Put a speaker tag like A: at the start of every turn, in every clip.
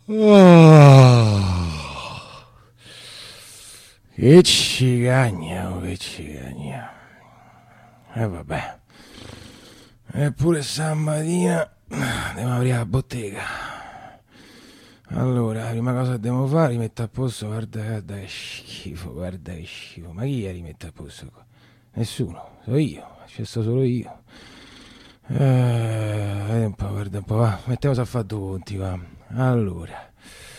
A: Oh, che cigagna, che cigagna. E vabbè. Eppure stamattina devo aprire la bottega. Allora, la prima cosa che devo fare, rimettere a posto, guarda che schifo, guarda che schifo. Ma chi è rimette a posto qua? Nessuno, sono io, ci sto solo io. Vedi un po', guarda un po', va. Mettiamoci a fare due conti, va. Allora,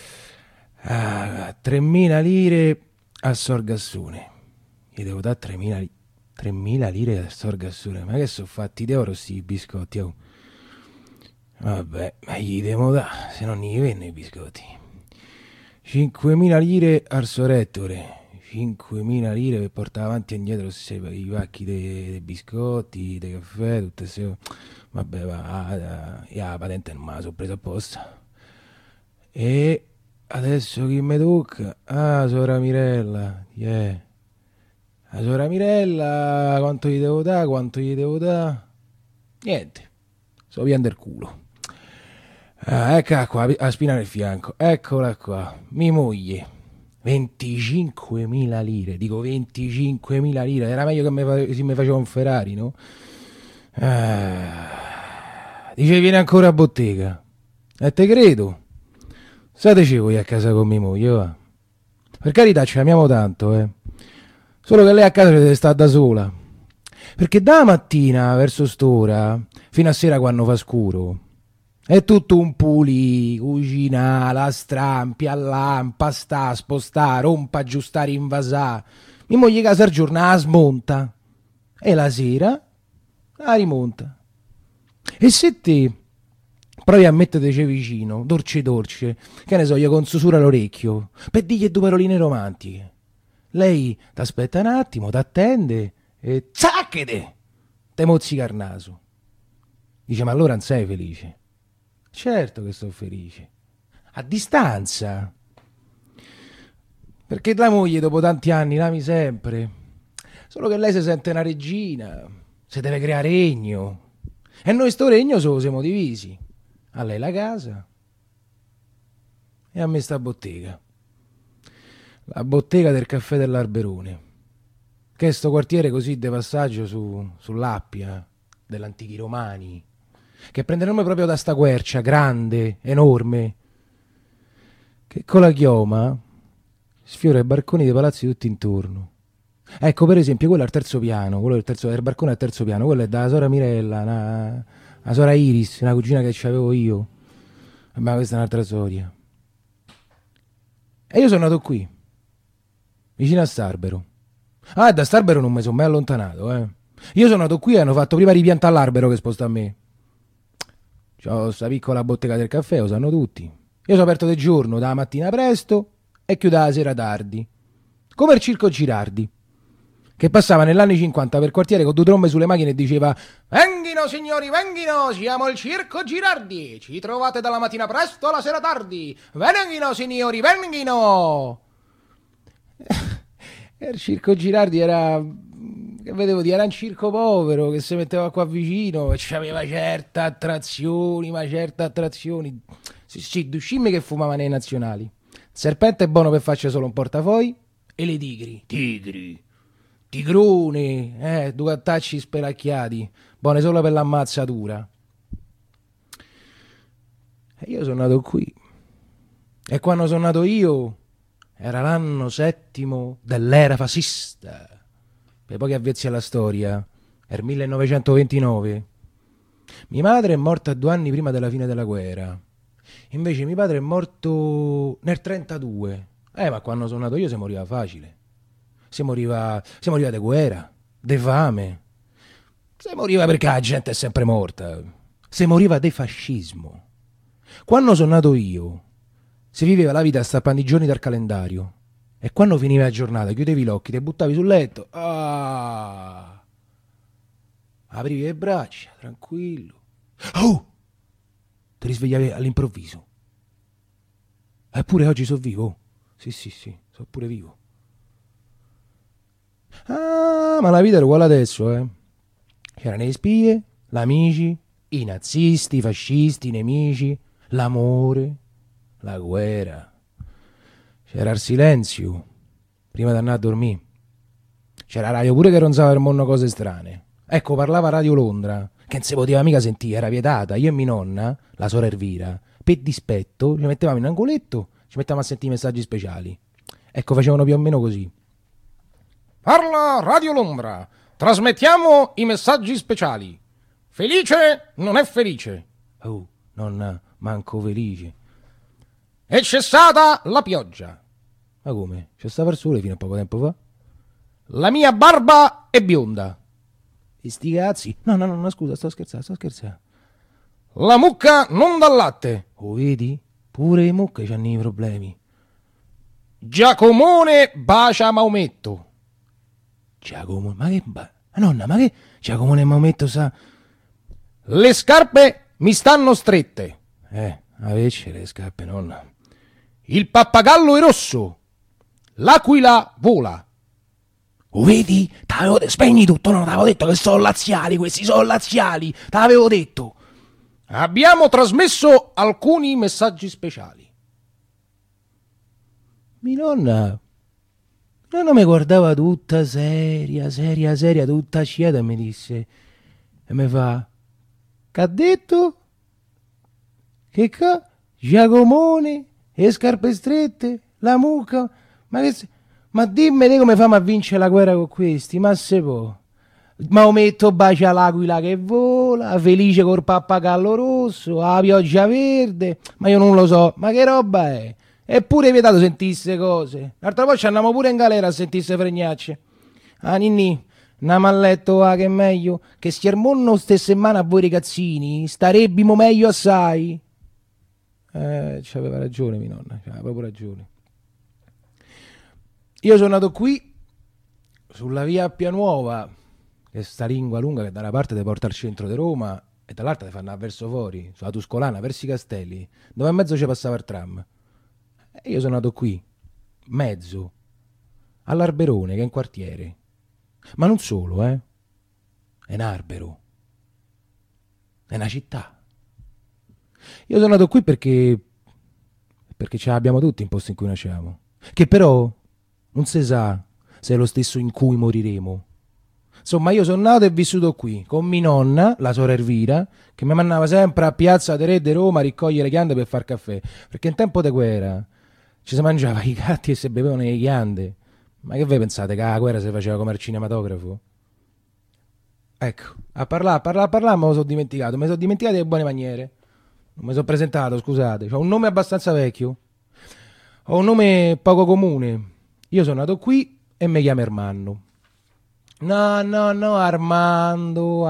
A: 3.000 lire a Sorgassone. Gli devo dare 3.000 lire a Sorgassone. Ma che sono fatti d'oro sti biscotti, oh? Vabbè, ma gli devo dare, se non gli venne i biscotti. 5.000 lire al Sorettore. 5.000 lire per portare avanti e indietro i pacchi dei biscotti, dei caffè, tutte queste. Vabbè, va, la patente non me la sono presa apposta. E adesso chi mi tocca? Ah, Sora Mirella, yeah. La Sora Mirella, quanto gli devo dare? Quanto gli devo dare? Niente, so via del culo. Eccola qua, la spina nel fianco, eccola qua, mi moglie. 25.000 lire, dico 25.000 lire, era meglio che se mi faceva un Ferrari, no? Dice vieni ancora a bottega. E te credo. Stateci voi a casa con mia moglie, va. Per carità ci amiamo tanto, eh. Solo che lei a casa deve stare da sola. Perché da mattina verso st'ora, fino a sera quando fa scuro, è tutto un pulì, cucina, la strampi, allampa, sta, spostà, rompa, aggiustare, invasà. Mia moglie casa al giorno la smonta e la sera la rimonta. E se te provi a metterci vicino, dolce dolce, che ne so, io con susura all'orecchio, per dirgli due paroline romantiche, lei t'aspetta un attimo, t'attende e zacchete, te mozzica il naso. Dice, ma allora non sei felice? Certo che sono felice. A distanza. Perché la moglie dopo tanti anni l'ami sempre. Solo che lei si sente una regina. Si deve creare regno. E noi sto regno solo siamo divisi. A lei la casa. E a me sta bottega. La bottega del caffè dell'Alberone. Che è sto quartiere così di passaggio sull'Appia dell'antichi romani. Che prende nome proprio da sta quercia grande, enorme, che con la chioma sfiora i barconi dei palazzi tutti intorno. Ecco, per esempio, quello al terzo piano, quello del barcone al terzo piano, quello è da Sora Mirella, la Sora Iris, una cugina che c'avevo io. Ma questa è un'altra storia. E io sono nato qui, vicino a Starbero. Ah, da Starbero non mi sono mai allontanato, eh. Io sono nato qui e hanno fatto prima ripiantare l'albero che sposta a me. C'ho sta piccola bottega del caffè, lo sanno tutti. Io sono aperto di giorno, dalla mattina presto e chiudo la sera tardi. Come il circo Girardi, che passava negli anni 50 per quartiere con due trombe sulle macchine e diceva «Venghino signori, venghino, siamo il circo Girardi, ci trovate dalla mattina presto alla sera tardi, venghino signori, venghino!» E il circo Girardi era... che vedevo dire, era un circo povero che si metteva qua vicino e c'aveva certe attrazioni, sì, due scimmie che fumavano nei nazionali. Il serpente è buono per farci solo un portafogli e le tigroni, due gattacci spelacchiati, buone solo per l'ammazzatura. E io sono nato qui e quando sono nato io era l'anno 7 dell'era fascista. Per pochi avvezzi alla storia, è il 1929. Mia madre è morta 2 anni prima della fine della guerra. Invece mio padre è morto nel 32. Ma quando sono nato io si moriva facile. Si moriva di guerra, di fame. Si moriva perché la gente è sempre morta. Si moriva di fascismo. Quando sono nato io, si viveva la vita strappando i giorni dal calendario. E quando finiva la giornata, chiudevi gli occhi, ti buttavi sul letto. Aprivi le braccia, tranquillo. Oh! Ti risvegliavi all'improvviso. Eppure oggi sono vivo. Sì, sono pure vivo. Ma la vita è uguale adesso, eh. C'erano le spie, gli amici, i nazisti, i fascisti, i nemici, l'amore, la guerra. C'era il silenzio prima di andare a dormire. C'era la radio pure che ronzava per mondo cose strane. Ecco, parlava Radio Londra, che non si poteva mica sentire, era vietata. Io e mia nonna, la sora Elvira, per dispetto, ci mettevamo in un angoletto, ci mettevamo a sentire i messaggi speciali. Ecco, facevano più o meno così. Parla Radio Londra, trasmettiamo i messaggi speciali. Felice non è felice. Oh, nonna, manco felice. È cessata la pioggia. Ma come? Cessava il sole fino a poco tempo fa? La mia barba è bionda. E sti cazzi? No, scusa, sto scherzando. La mucca non dà latte. Oh, vedi? Pure le mucche c'hanno i problemi. Giacomone bacia Maometto. Giacomo, ma che... nonna, ma che... Giacomone e Maometto sa... Le scarpe mi stanno strette. Avecce le scarpe, nonna. Il pappagallo è rosso. L'aquila vola. Oh, vedi? Spegni tutto, non t'avevo detto che sono laziali, questi sono laziali, t'avevo detto. Abbiamo trasmesso alcuni messaggi speciali. Mia nonna mi guardava tutta seria, tutta sciata e mi disse, e mi fa, che ha detto? Che Giacomone, e scarpe strette, la mucca, ma dimmi te come famo a vincere la guerra con questi, ma se può. Maometto bacia l'aquila che vola, felice col pappagallo rosso, la pioggia verde, ma io non lo so, ma che roba è? Eppure vietato sentisse cose. L'altra volta andiamo pure in galera a sentisse fregnacce. Ah, Ninni, andiamo a letto, che è meglio, che schermonno ste settimane a voi ragazzini, starebbimo meglio assai. C'aveva ragione mia nonna, c'aveva proprio ragione. Io sono nato qui, sulla via Appia Nuova, che è sta lingua lunga che da una parte ti porta al centro di Roma e dall'altra ti fa andare verso fuori, sulla Tuscolana, verso i Castelli, dove in mezzo ci passava il tram. E io sono nato qui, mezzo, all'Arberone, che è in quartiere. Ma non solo, è un albero, è una città. Io sono nato qui perché ce l'abbiamo tutti in posto in cui nasciamo, che però non si sa se è lo stesso in cui moriremo. Insomma, io sono nato e vissuto qui, con mia nonna, la sora Elvira, che mi mandava sempre a Piazza de Re di Roma a raccogliere chiande per far caffè, perché in tempo di guerra ci si mangiava i gatti e si bevevano le chiande. Ma che voi pensate, che la guerra si faceva come al cinematografo? Ecco, a parlare, me lo sono dimenticato, le buone maniere. Non mi sono presentato, scusate, ho un nome abbastanza vecchio, ho un nome poco comune. Io sono nato qui e mi chiamo Ermanno. No, Armando,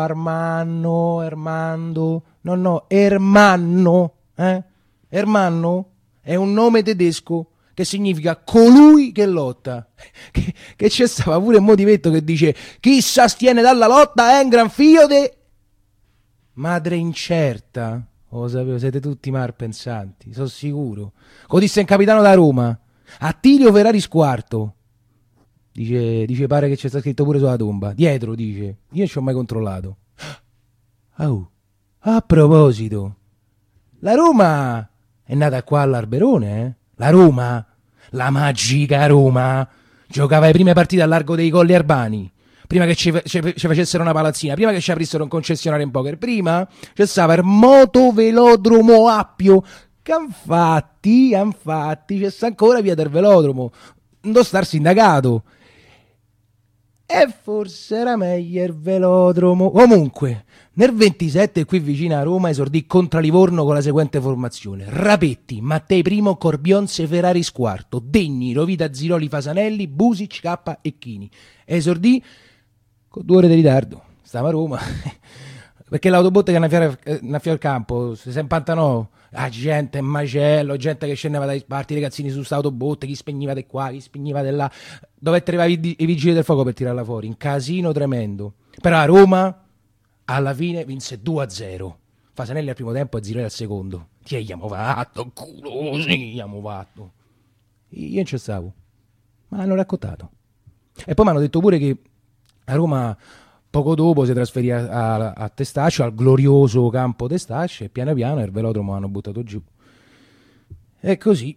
A: no, Ermanno, Ermanno è un nome tedesco che significa colui che lotta, che c'è stava pure un motivetto che dice chi s'astiene dalla lotta è un gran figlio de... Madre incerta, lo sapevo, siete tutti malpensanti, sono sicuro. Lo disse un capitano da Roma, Attilio Ferrari Squarto. Dice pare che c'è sta scritto pure sulla tomba. Dietro, dice. Io non ci ho mai controllato. Oh, a proposito, la Roma è nata qua all'Arberone, eh? La Roma, la magica Roma, giocava le prime partite al largo dei Colli Arbani. Prima che ci facessero una palazzina, prima che ci aprissero un concessionario in poker, prima c'è stava il motovelodromo Appio. Che infatti c'è sta ancora via del velodromo. Non star sindacato. E forse era meglio il velodromo. Comunque, nel 27 qui vicino a Roma esordì contra Livorno con la seguente formazione: Rapetti, Mattei I, Corbionse, Ferrari Squarto, Degni, Rovita, Ziroli, Fasanelli, Busic, K e Chini. Esordì con 2 ore di ritardo. Stava a Roma perché l'autobotte che annaffiava il campo, 69, gente in macello, gente che scendeva dai parti, ragazzini su sta autobotte, chi spegniva di qua, chi spegniva di là, dovette arrivare i vigili del fuoco per tirarla fuori, un casino tremendo. Però a Roma alla fine vinse 2-0, Fasanelli al primo tempo e Ziroli al secondo. Ti abbiamo fatto culo, sì, abbiamo fatto. Io non ci stavo, ma hanno raccontato. E poi mi hanno detto pure che a Roma poco dopo si trasferì a Testaccio, al glorioso campo Testaccio, e piano piano il velodromo hanno buttato giù. È così.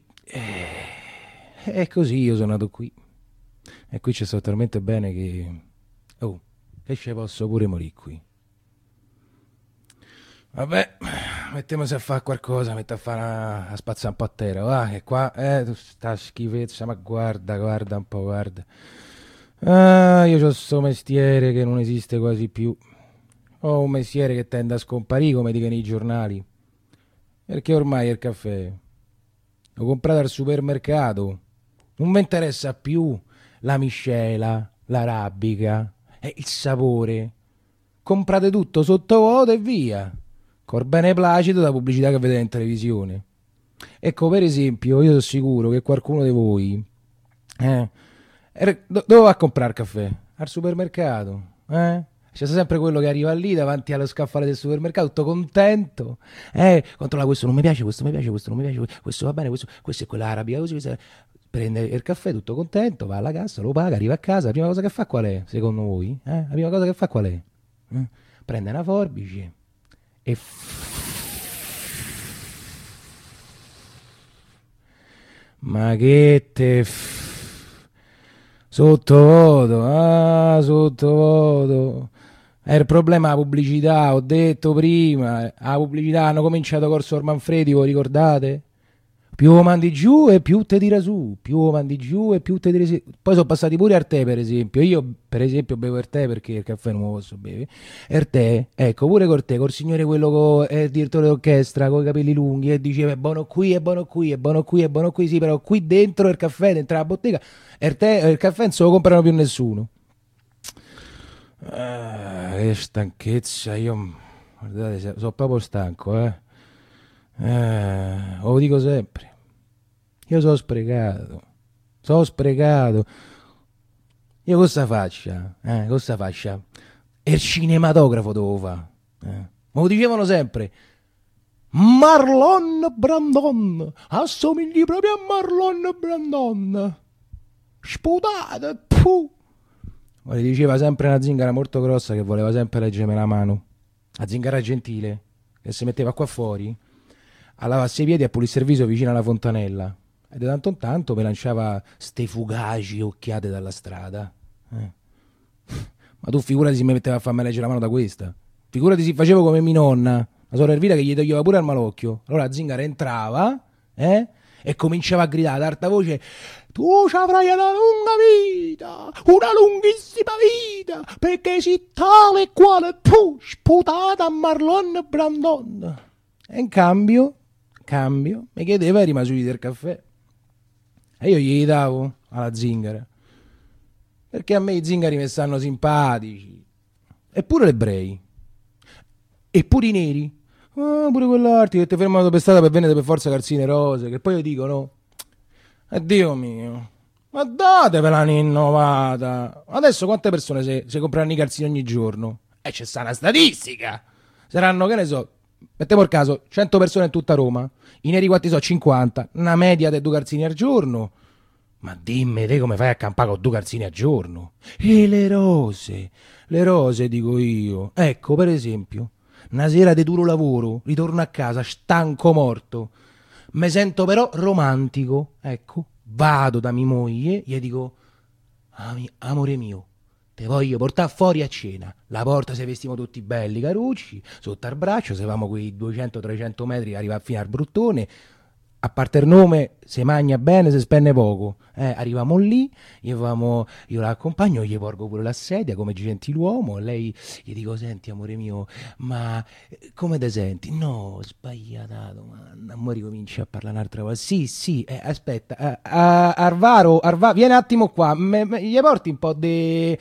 A: È così, io sono nato qui. E qui ci sto talmente bene che... Oh, che ci posso pure morire qui. Vabbè, mettiamoci a fare qualcosa, metti a fare a spazzare un po' a terra, va, che qua, sta schifezza, ma guarda un po', guarda. Ah, io ho sto mestiere che non esiste quasi più. Ho un mestiere che tende a scomparire, come dicono i giornali. Perché ormai il caffè l'ho comprato al supermercato. Non mi interessa più la miscela, l'arabica, il sapore. Comprate tutto sottovuoto e via. Col beneplacito da pubblicità che vedete in televisione. Ecco, per esempio, io sono sicuro che qualcuno di voi dove va a comprare il caffè? Al supermercato, C'è sempre quello che arriva lì davanti allo scaffale del supermercato, tutto contento. Controlla questo, non mi piace, questo mi piace, questo non mi piace, questo va bene, questo è quella arabica così. Prende il caffè tutto contento, va alla cassa, lo paga, arriva a casa. La prima cosa che fa qual è, secondo voi? La prima cosa che fa qual è? Prende una forbice e ma che sottovoto. È il problema la pubblicità, ho detto prima, la pubblicità hanno cominciato col Sor Manfredi, voi ricordate? Più lo mandi giù e più te tira su, più lo mandi giù e più te tira su. Poi sono passati pure al tè, per esempio. Io, per esempio, bevo il tè perché il caffè non lo posso bere. Il tè, ecco, pure col tè, col signore quello con il direttore d'orchestra, con i capelli lunghi, e diceva è buono qui, è buono qui, è buono qui, è buono qui, sì, però qui dentro il caffè, dentro la bottega, il tè, il caffè non se lo comprano più nessuno. Che stanchezza, io guardate, sono proprio stanco, lo dico sempre. Io sono sprecato. Sono sprecato. Io cosa faccia? Cosa faccia? Il cinematografo devo fare. Me lo dicevano sempre. Marlon Brandon. Assomigli proprio a Marlon Brandon. Sputate. Puh. Ma gli diceva sempre una zingara molto grossa che voleva sempre leggermi la mano. La zingara gentile. Che si metteva qua fuori a lavarsi i piedi e a pulire il viso vicino alla fontanella. E di tanto in tanto mi lanciava ste fugaci occhiate dalla strada. Ma tu figurati se mi metteva a farmi leggere la mano da questa. Figurati se facevo come mia nonna, la sorella Elvira, che gli toglieva pure al malocchio. Allora la zingara entrava, e cominciava a gridare ad alta voce: tu ci avrai una lunga vita, una lunghissima vita, perché sei tale e quale tu, sputata a Marlon Brandon. E in cambio, mi chiedeva i rimasuti del caffè. E io gli davo alla zingara. Perché a me i zingari mi stanno simpatici. Eppure l'ebrei. Eppure i neri. Pure quell'artico che ti fermano per strada per vendere per forza calzine rose. Che poi io dico no. Dio mio. Ma datevela un'innovata. Adesso quante persone si comprano i calzini ogni giorno? E c'è sta una statistica. Saranno, che ne so, mettiamo il caso, 100 persone in tutta Roma. I neri quanti so? 50. Una media di 2 calzini al giorno. Ma dimmi te come fai a campare con 2 calzini al giorno? E le rose dico io. Ecco, per esempio, una sera di duro lavoro, ritorno a casa stanco morto, mi sento però romantico, ecco, vado da mia moglie, gli dico: amore mio, te voglio portare fuori a cena. La porta se vestiamo tutti belli carucci, sotto al braccio, se vamo quei 200-300 metri, arriva fino al bruttone. A parte il nome, se magna bene, se spende poco. Arriviamo lì, io la accompagno, gli porgo pure la sedia come gentiluomo. Lei gli dico: senti, amore mio, ma come te senti? No, sbagliata domanda. Mo ricominci a parlare un'altra volta. Sì, aspetta, Arvaro, vieni un attimo qua. Gli porti un po' di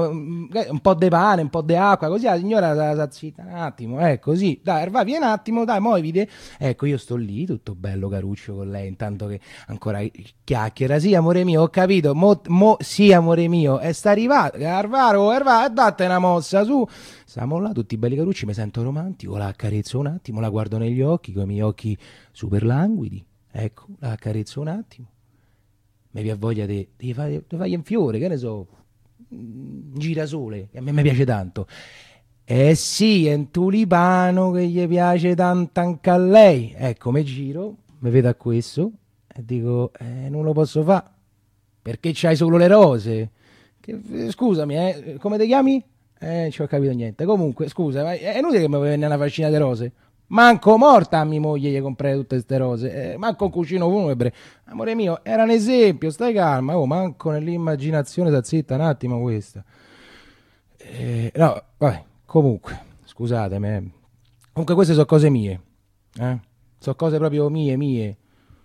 A: pane, un po' di acqua, così la signora zitta un attimo, così. Dai, Arvaro, vieni un attimo, dai, muoviti. Ecco, io sto lì, tutto bello caruccio con lei, intanto che ancora chiacchiera. Sì, amore mio, ho capito. Sì, amore mio, sta arrivato. Arvaro, date una mossa, su. Stiamo là, tutti belli carucci, mi sento romantico, la accarezzo un attimo, la guardo negli occhi, con i miei occhi super languidi. Ecco, la accarezzo un attimo. Mi viene voglia di fargli un fiore, che ne so, un girasole, che a me mi piace tanto. Eh sì, è un tulipano che gli piace tanto anche a lei. Ecco, mi mi vedo a questo e dico, non lo posso fare, perché c'hai solo le rose. Scusami, come ti chiami? Non ci ho capito niente. Comunque, scusa, ma è inutile che mi venne una fascina di rose. Manco morta a mia moglie gli comprai tutte queste rose. Manco un cuscino funebre. Amore mio, era un esempio, stai calma. Oh, manco nell'immaginazione, sta zitta un attimo questa. No, vabbè, comunque, scusatemi. Comunque queste sono cose mie. Sono cose proprio mie.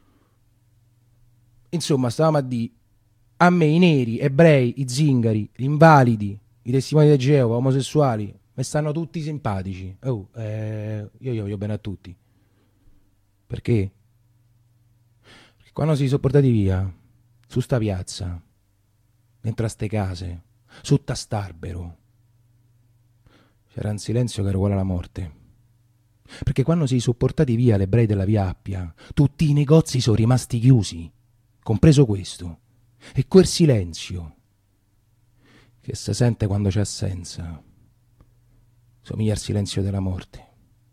A: Insomma, stavamo a dire, a me i neri, ebrei, i zingari, gli invalidi, i testimoni di Geova, omosessuali, mi stanno tutti simpatici. Io voglio bene a tutti. Perché? Perché quando si sono portati via, su sta piazza, dentro a ste case, sotto a st'albero, c'era un silenzio che era uguale alla morte. Perché quando si sono portati via gli ebrei della Via Appia, tutti i negozi sono rimasti chiusi, compreso questo. E quel silenzio che si sente quando c'è assenza somiglia al silenzio della morte.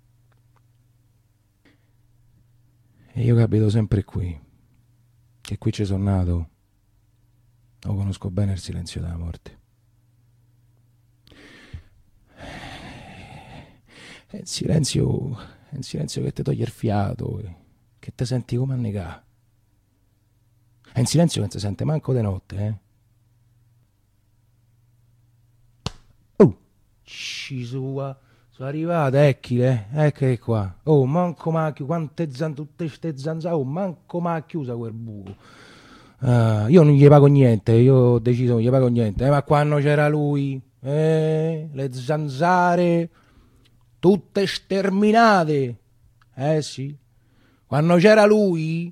A: E io abito sempre qui, che qui ci sono nato, lo conosco bene il silenzio della morte. È un silenzio che ti toglie il fiato, che ti senti come annegà. È un silenzio che non si sente manco di notte, sono arrivate, eccole qua. Oh, manco m'ha chiuso, quante tutte ste zanzare, manco m'ha chiusa quel buco. Io non gli pago niente, io ho deciso non gli pago niente, ma quando c'era lui, le zanzare, tutte sterminate, sì, quando c'era lui,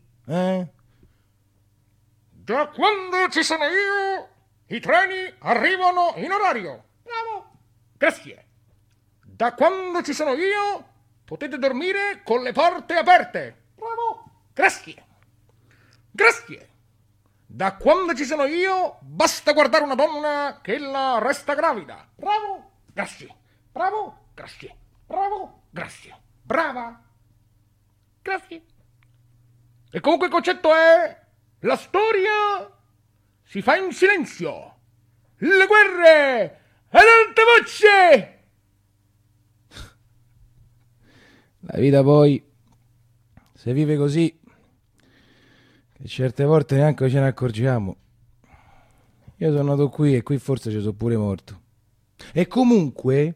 B: Da quando ci sono io, i treni arrivano in orario. Bravo. Grazie. Da quando ci sono io, potete dormire con le porte aperte. Bravo. Grazie. Grazie. Da quando ci sono io, basta guardare una donna che ella resta gravida. Bravo. Grazie. Bravo. Grazie. Bravo. Grazie. Brava. Grazie. E comunque il concetto è: la storia si fa in silenzio. Le guerre ad alta voce.
A: La vita poi si vive così che certe volte neanche ce ne accorgiamo. Io sono nato qui e qui forse ci sono pure morto. E comunque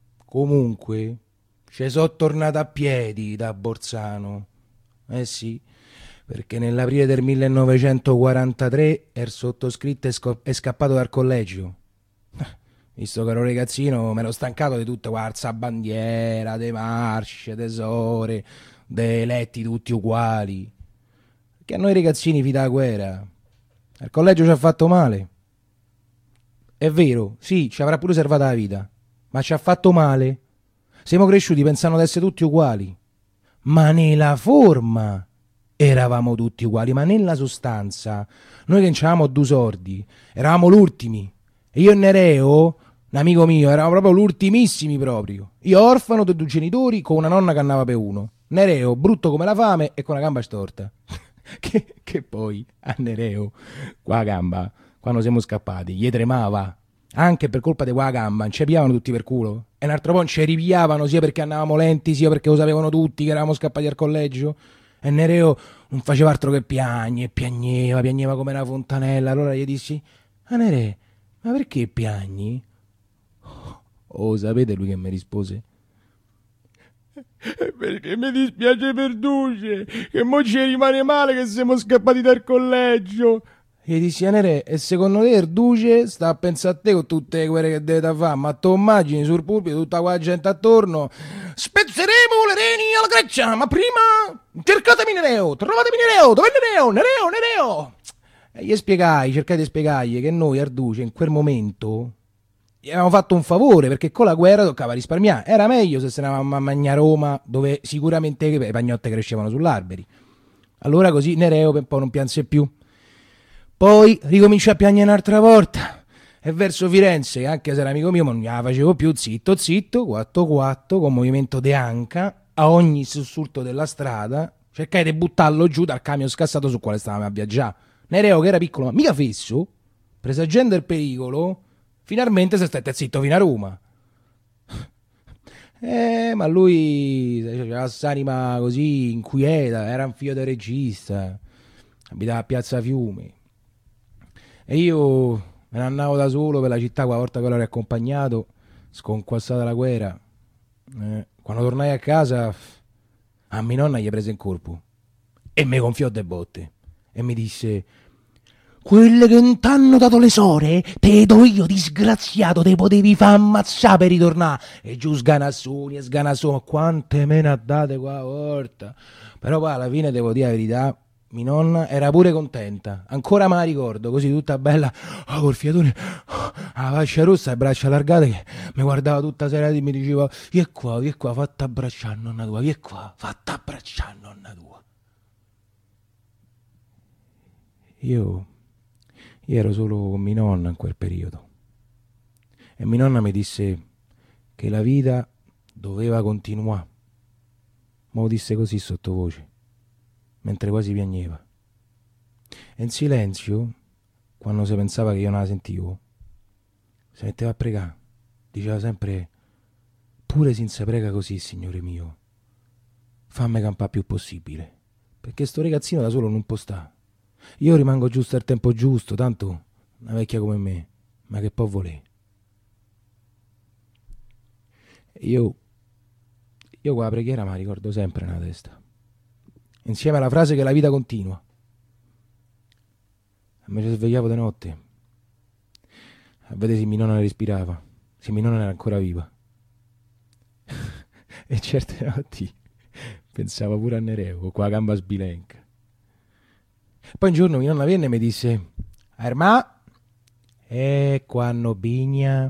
A: ci sono tornato a piedi da Borsano. Sì, perché nell'aprile del 1943 ero sottoscritto e scappato dal collegio. Visto che ero ragazzino, mi ero stancato di tutto, guarda, bandiera, de marce, tesore, dei letti tutti uguali. Che a noi ragazzini fida la guerra. Al collegio ci ha fatto male. È vero, sì, ci avrà pure salvato la vita, ma ci ha fatto male. Siamo cresciuti pensando di essere tutti uguali. Ma nella forma eravamo tutti uguali, ma nella sostanza, noi che c'avevamo due sordi, eravamo l'ultimi. E io e Nereo, un amico mio, eravamo proprio l'ultimissimi proprio. Io orfano di due genitori con una nonna che andava per uno. Nereo, brutto come la fame e con la gamba storta. che poi a Nereo, qua la gamba, quando siamo scappati, gli tremava. Anche per colpa di quella gamba, non ci pigliavano tutti per culo. E un altro po' ci ripigliavano sia perché andavamo lenti, sia perché lo sapevano tutti che eravamo scappati al collegio. E Nereo non faceva altro che piagneva come una fontanella. Allora gli dissi: Nereo, ma perché piagni? Oh, sapete lui che mi rispose? Perché mi dispiace per Duce, che mo ci rimane male che siamo scappati dal collegio. E gli dissi: Nereo, e secondo te il Duce sta a pensare a te con tutte le guerre che deve fare? Ma tu immagini sul pulpito tutta quella gente attorno: spezzeremo le reni alla Grecia, ma prima cercatemi Nereo, trovatemi Nereo, dov'è Nereo? E gli spiegai, cercai di spiegargli che noi al Duce in quel momento gli avevamo fatto un favore, perché con la guerra toccava risparmiare. Era meglio se ne andavamo a mangiare a Roma, dove sicuramente le pagnotte crescevano sull'alberi. Allora così Nereo per un po' non pianse più. Poi ricominciò a piangere un'altra volta, e verso Firenze, anche se era amico mio, ma non la facevo più, zitto, quatto, con movimento de anca, a ogni sussulto della strada Cercai di buttarlo giù dal camion scassato sul quale stavamo a viaggiare. Nereo, che era piccolo ma mica fesso, presagendo il pericolo, finalmente si stette zitto fino a Roma. Ma lui aveva quest'anima così inquieta, era un figlio del regista, abitava a Piazza Fiume. E io me ne andavo da solo per la città quella volta che l'ho riaccompagnato, sconquassata la guerra. Quando tornai a casa, a mia nonna gli prese in colpo e mi gonfiò de botte e mi disse: quelle che non t'hanno dato le sore, te do io, disgraziato, te potevi far ammazzare per ritornare. E giù sganassoni e sganassoni, quante me ne ha date qua volta. Però poi alla fine, devo dire la verità, mia nonna era pure contenta, ancora me la ricordo, così tutta bella, col fiatone, la faccia rossa, le braccia allargate, che mi guardava tutta serata e mi diceva: vieni qua, fatta abbracciare nonna tua, vieni qua, fatta abbracciare nonna tua. Io ero solo con mia nonna in quel periodo e mia nonna mi disse che la vita doveva continuare. Me lo disse così sottovoce, mentre quasi piangeva. E in silenzio, quando si pensava che io non la sentivo, si metteva a pregare. Diceva sempre: pure senza prega così, Signore mio, fammi campare più possibile, perché sto ragazzino da solo non può stare. Io rimango giusto al tempo giusto, tanto una vecchia come me, ma che può volere? Io quella preghiera me la ricordo sempre nella testa, insieme alla frase che la vita continua. Mi svegliavo di notte a vedere se mia nonna respirava, se mia nonna era ancora viva. E certe notti pensavo pure a Nereo con quella gamba sbilenca. Poi un giorno mia nonna venne e mi disse: Armà, quando bigna.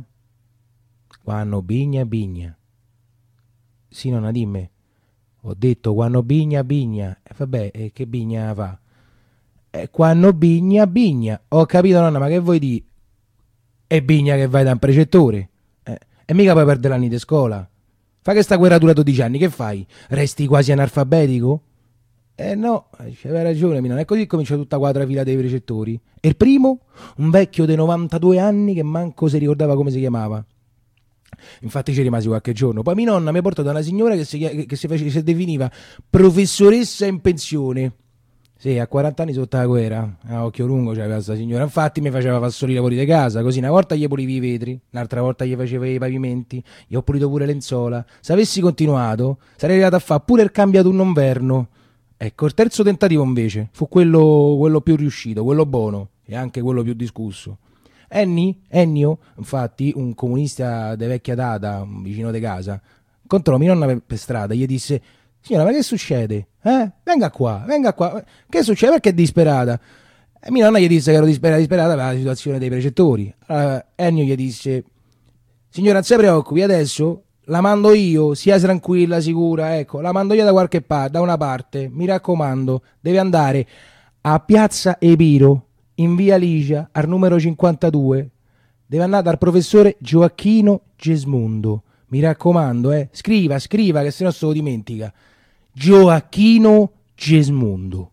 A: Sì, nonna, dimmi. Ho detto quando bigna. E vabbè, che bigna fa? Quando bigna. Ho capito, nonna, ma che vuoi dire? E bigna che vai da un precettore. E mica puoi perdere l'anni di scuola. Fa che sta guerra dura 12 anni, che fai? Resti quasi analfabetico? No, c'aveva ragione, Milano. E così comincia tutta qua la fila dei precettori. E il primo? Un vecchio dei 92 anni che manco si ricordava come si chiamava. Infatti ci rimasi qualche giorno. Poi mia nonna mi ha portato una signora che si definiva professoressa in pensione. Sì, a 40 anni sotto la guerra. A occhio lungo c'aveva questa signora. Infatti mi faceva fare solo i lavori di casa. Così una volta gli pulivi i vetri, un'altra volta gli faceva i pavimenti. Gli ho pulito pure le lenzuola. Se avessi continuato sarei arrivato a fare pure il cambiaturno inverno. Ecco, il terzo tentativo invece fu quello più riuscito, quello buono e anche quello più discusso. Ennio, infatti, un comunista di vecchia data, un vicino di casa, incontrò mia nonna per strada e gli disse: signora, ma che succede? Venga qua. Che succede? Perché è disperata? E mia nonna gli disse che ero disperata per la situazione dei precettori. Allora, Ennio gli disse: signora, non si preoccupi, adesso la mando io, sia tranquilla, sicura, ecco, la mando io da qualche parte, da una parte, mi raccomando, deve andare a Piazza Epiro, in via Licia, al numero 52, deve andare dal professore Gioacchino Gesmundo, mi raccomando, scriva, che se no se lo dimentica, Gioacchino Gesmundo.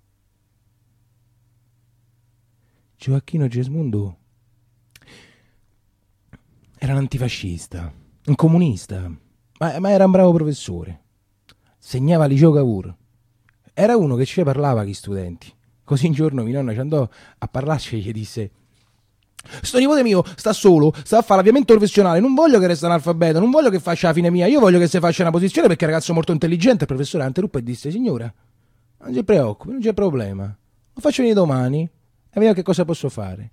A: Gioacchino Gesmundo era un antifascista, un comunista, ma era un bravo professore, segnava al liceo Cavour, era uno che ci parlava con gli studenti. Così un giorno mia nonna ci andò a parlarci e gli disse: sto nipote mio sta solo, sta a fare l'avviamento professionale, non voglio che resti analfabeto, non voglio che faccia la fine mia, io voglio che si faccia una posizione perché è un ragazzo molto intelligente. Il professore la interruppe e disse: signora, non si preoccupi, non c'è problema, lo faccio venire domani e vediamo che cosa posso fare.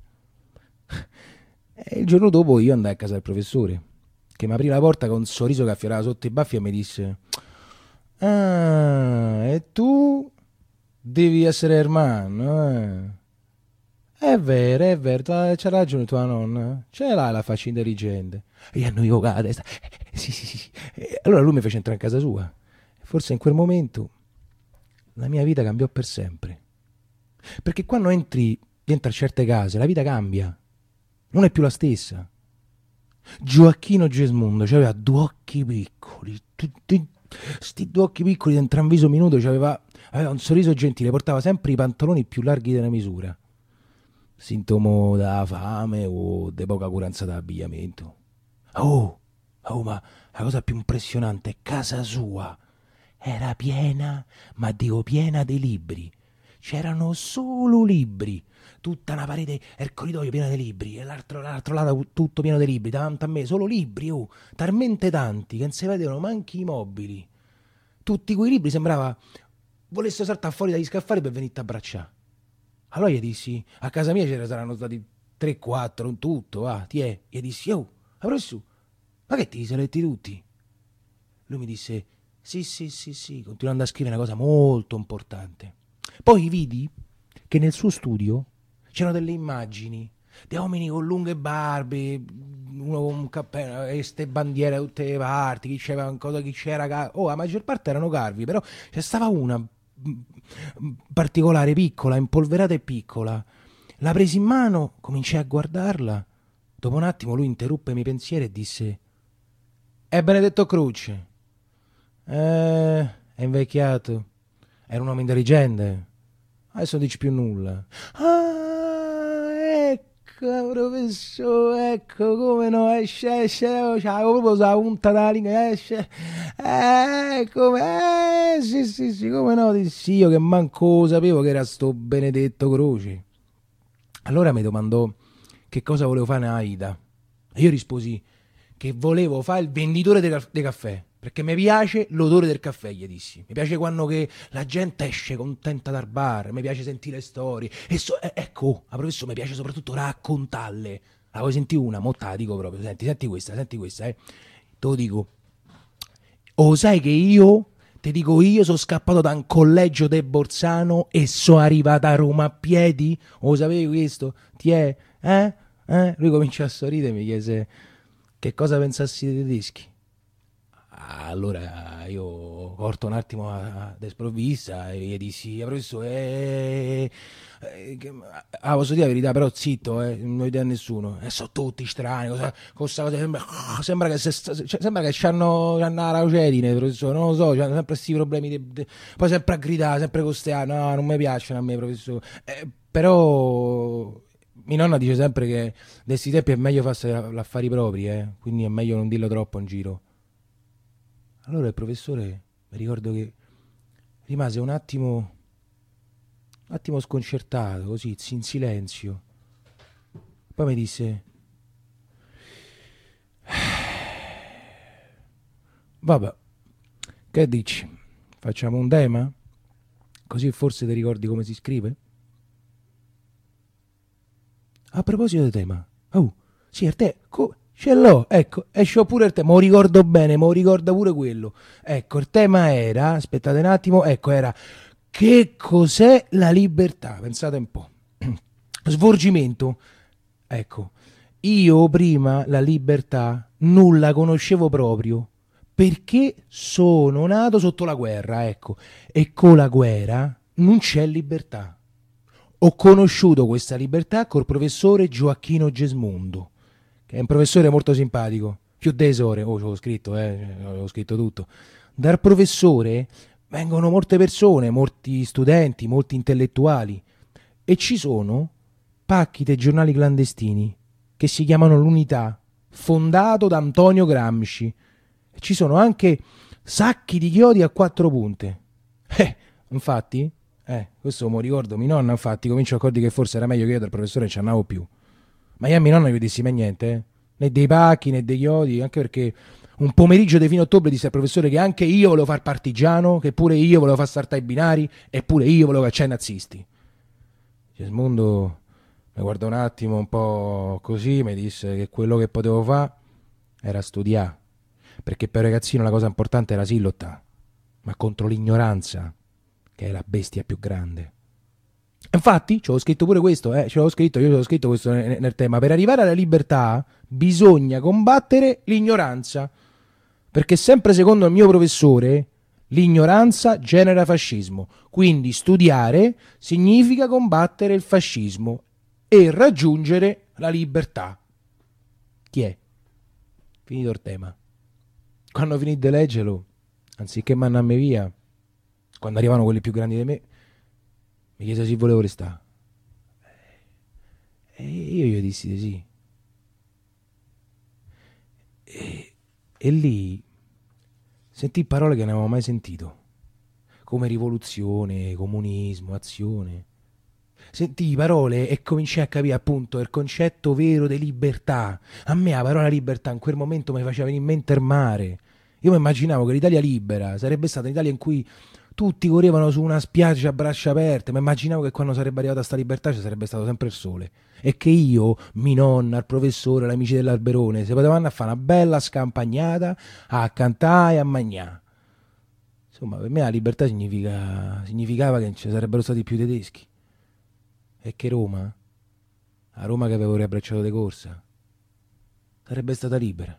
A: E il giorno dopo io andai a casa del professore, che mi aprì la porta con un sorriso che affiorava sotto i baffi e mi disse: ah, e tu devi essere Ermanno, È vero, c'ha ragione tua nonna, ce l'ha la faccia intelligente. E gli hanno io la testa. Sì. E allora lui mi fece entrare in casa sua. Forse in quel momento la mia vita cambiò per sempre. Perché quando entri dentro a certe case la vita cambia, non è più la stessa. Gioacchino Gesmundo aveva due occhi piccoli, sti due occhi piccoli dentro un viso minuto, aveva aveva un sorriso gentile, portava sempre i pantaloni più larghi della misura. Sintomo da fame o di poca curanza d'abbigliamento. Ma la cosa più impressionante è casa sua. Era piena, ma dico piena di libri. C'erano solo libri. Tutta una parete, e il corridoio pieno di libri, e l'altro lato tutto pieno di libri, davanti a me, solo libri, talmente tanti che non si vedevano manchi i mobili. Tutti quei libri sembrava volessero saltare fuori dagli scaffali per venirti a abbracciare. Allora gli dissi, a casa mia ce ne saranno stati 3-4 in tutto, gli dissi, professore, ma che ti sei letti tutti? Lui mi disse, sì, continuando a scrivere una cosa molto importante. Poi vidi che nel suo studio c'erano delle immagini di uomini con lunghe barbe, uno con un cappello e ste bandiere da tutte le parti, chi c'era qualcosa, chi c'era. La maggior parte erano carvi, però c'è stava una particolare, piccola, impolverata e piccola. La presi in mano, cominciai a guardarla. Dopo un attimo lui interruppe i miei pensieri e disse: è Benedetto Croce. È invecchiato. Era un uomo intelligente. Adesso non dici più nulla. Ecco, professore, ecco, come no, esce, c'avevo proprio la punta della lingua, esce, sì, come no, dissi io che manco sapevo che era sto Benedetto Croce. Allora mi domandò che cosa volevo fare in Aida. E io risposi che volevo fare il venditore di caffè, perché mi piace l'odore del caffè, gli dissi. Mi piace quando che la gente esce contenta dal bar, mi piace sentire storie. Ecco, a professore, mi piace soprattutto raccontarle. La vuoi sentire una? Mo te la dico proprio, senti questa, Te lo dico. Sai che io, ti dico io, sono scappato da un collegio de Bolzano e sono arrivato a Roma a piedi? Lo sapevi questo? Lui cominciò a sorridere e mi chiese che cosa pensassi dei tedeschi. Allora io corto un attimo a desprovvista e gli dissi: professore, posso dire la verità, però zitto, non lo dite a nessuno. Sono tutti strani, cosa sembra che c'hanno la raucedine, professore, non lo so, c'hanno sempre questi problemi, poi sempre a gridare, sempre con ste, no, non mi piacciono a me, professore. Però mia nonna dice sempre che in questi tempi è meglio farsi gli affari propri, quindi è meglio non dirlo troppo in giro. Allora il professore, mi ricordo che rimase un attimo sconcertato, così, in silenzio. Poi mi disse: vabbè, che dici? Facciamo un tema? Così forse ti ricordi come si scrive? A proposito del tema, sì, il tema, ce l'ho, ecco, e c'ho pure il tema, me lo ricordo bene, me lo ricorda pure quello. Ecco, il tema era, aspettate un attimo, ecco, era: che cos'è la libertà? Pensate un po'. Svolgimento. Ecco, io prima la libertà non la conoscevo proprio, perché sono nato sotto la guerra, ecco, e con la guerra non c'è libertà. Ho conosciuto questa libertà col professore Gioacchino Gesmondo, che è un professore molto simpatico, più d'esore, c'ho scritto tutto. Dal professore vengono molte persone, molti studenti, molti intellettuali, e ci sono pacchi dei giornali clandestini che si chiamano L'Unità, fondato da Antonio Gramsci, e ci sono anche sacchi di chiodi a 4 punte. Infatti, questo me lo ricordo, mia nonna, infatti, comincio a accorgere che forse era meglio che io dal professore non ci andavo più. Ma io a mia nonna non gli dissi mai niente, né dei pacchi né dei chiodi, anche perché un pomeriggio di fine ottobre disse al professore che anche io volevo far partigiano, che pure io volevo far saltare i binari e pure io volevo cacciare i nazisti. Gesmondo mi guardò un attimo un po' così, mi disse che quello che potevo fare era studiare, perché per un ragazzino la cosa importante era sì lottare, ma contro l'ignoranza, che è la bestia più grande. Infatti, ci ho scritto pure questo, io ci ho scritto questo nel tema. Per arrivare alla libertà bisogna combattere l'ignoranza, perché sempre secondo il mio professore l'ignoranza genera fascismo, quindi studiare significa combattere il fascismo e raggiungere la libertà. Chi è? Finito il tema. Quando finite di leggerlo, anziché mandarmi via, Quando arrivavano quelli più grandi di me, mi chiese se volevo restare. E io gli dissi di sì. E lì sentì parole che non avevo mai sentito, come rivoluzione, comunismo, azione. Sentii parole e cominciai a capire appunto il concetto vero di libertà. A me la parola libertà in quel momento mi faceva venire in mente il mare. Io mi immaginavo che l'Italia libera sarebbe stata un'Italia in cui tutti correvano su una spiaggia a braccia aperte. Mi immaginavo che quando sarebbe arrivata sta libertà ci sarebbe stato sempre il sole. E che io, mia nonna, il professore, gli amici dell'Alberone, si potevano a fare una bella scampagnata a cantare e a mangiare. Insomma, per me la libertà significava che non ci sarebbero stati più tedeschi. E che Roma, a Roma che avevo riabbracciato di corsa, sarebbe stata libera.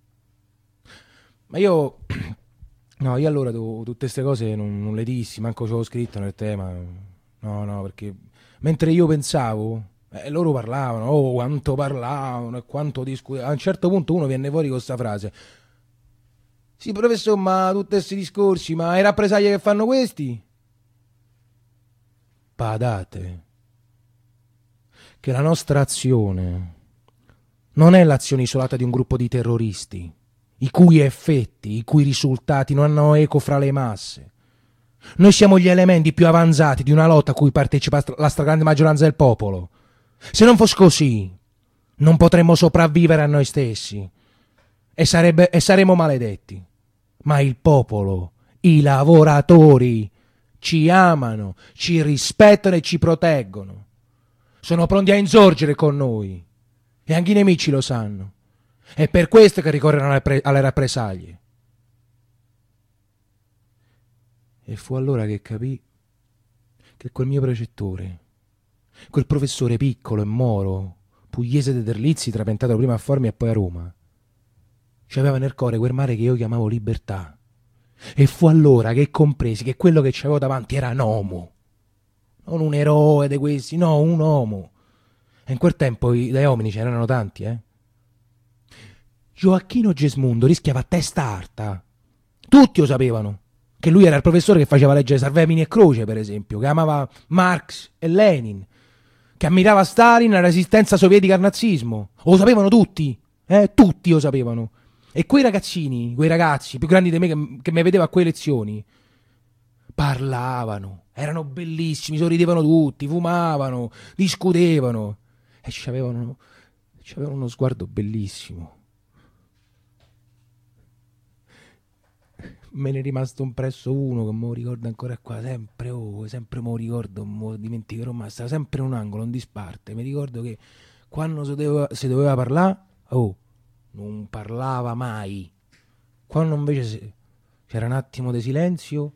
A: Ma io, no, io allora tutte queste cose non le dissi, manco ci avevo scritto nel tema. No, perché mentre io pensavo, loro parlavano, oh quanto parlavano e quanto discutevano. A un certo punto uno viene fuori con questa frase: sì professore, ma tutti questi discorsi, ma i rappresaglie che fanno questi? Badate che la nostra azione non è l'azione isolata di un gruppo di terroristi, i cui effetti, i cui risultati non hanno eco fra le masse. Noi siamo gli elementi più avanzati di una lotta a cui partecipa la stragrande maggioranza del popolo. Se non fosse così, non potremmo sopravvivere a noi stessi e saremo maledetti. Ma il popolo, i lavoratori, ci amano, ci rispettano e ci proteggono. Sono pronti a insorgere con noi e anche i nemici lo sanno. È per questo che ricorrono alle rappresaglie. E fu allora che capì che quel mio precettore, quel professore piccolo e moro, pugliese de Terlizzi, trapentato prima a Formia e poi a Roma, ci aveva nel cuore quel mare che io chiamavo libertà. E fu allora che compresi che quello che c'avevo davanti era un uomo. Non un eroe di questi, no, un uomo. E in quel tempo dai uomini ce n'erano tanti, Gioacchino Gesmundo rischiava a testa alta. Tutti lo sapevano. Che lui era il professore che faceva leggere Salvemini e Croce, per esempio, che amava Marx e Lenin, che ammirava Stalin e la resistenza sovietica al nazismo. Lo sapevano tutti, tutti lo sapevano. E quei ragazzini, quei ragazzi più grandi di me che mi vedeva a quelle lezioni, parlavano, erano bellissimi, sorridevano tutti, fumavano, discutevano e ci avevano uno sguardo bellissimo. Me ne è rimasto impresso uno che me lo ricordo ancora qua, sempre me lo ricordo, me lo dimenticherò mai, stava sempre in un angolo, in disparte. Mi ricordo che quando si doveva parlare, non parlava mai. Quando invece c'era un attimo di silenzio,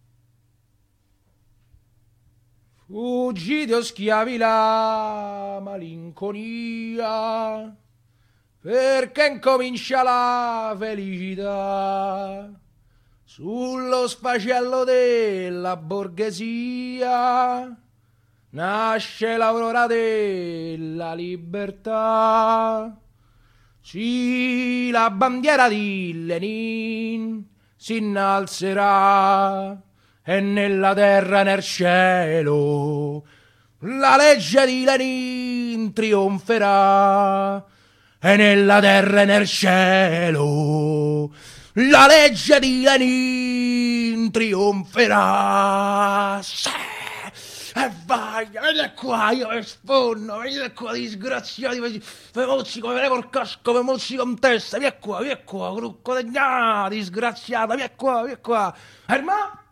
A: fuggite o schiavi la malinconia, perché incomincia la felicità. Sullo sfacelo della borghesia nasce l'aurora della libertà. Sì, la bandiera di Lenin si innalzerà e nella terra e nel cielo la legge di Lenin trionferà. E nella terra e nel cielo la legge di Lenin trionferà. Sì. E vai, venite qua, io vi sfonno, venite qua, disgraziati, vi mozzico, vi levo il casco, vi mozzico in testa, via qua, grucco di disgraziata, via qua. Erma?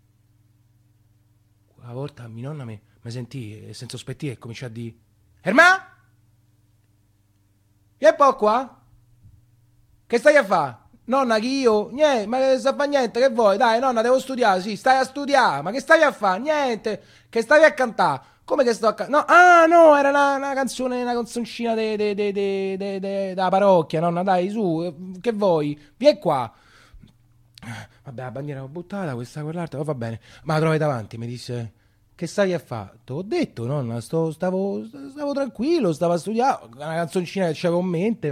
A: Una volta mia nonna mi sentì senza sospettire e cominciò a dire: Erma? Che po' qua? Che stai a fare? Nonna, che io? Niente, ma che sta a fare niente, che vuoi? Dai, nonna, devo studiare, sì, stai a studiare, ma che stavi a fare? Niente, che stavi a cantare. Come che sto a cantare? No, era una canzone, una canzoncina della parrocchia, nonna, dai, su, che vuoi? Vieni qua. Vabbè, la bandiera l'ho buttata, questa, quell'altra, va bene. Ma la trovai davanti, mi disse: che stavi a fare? T'ho detto, nonna, stavo tranquillo, stavo a studiare, una canzoncina che c'avevo in mente,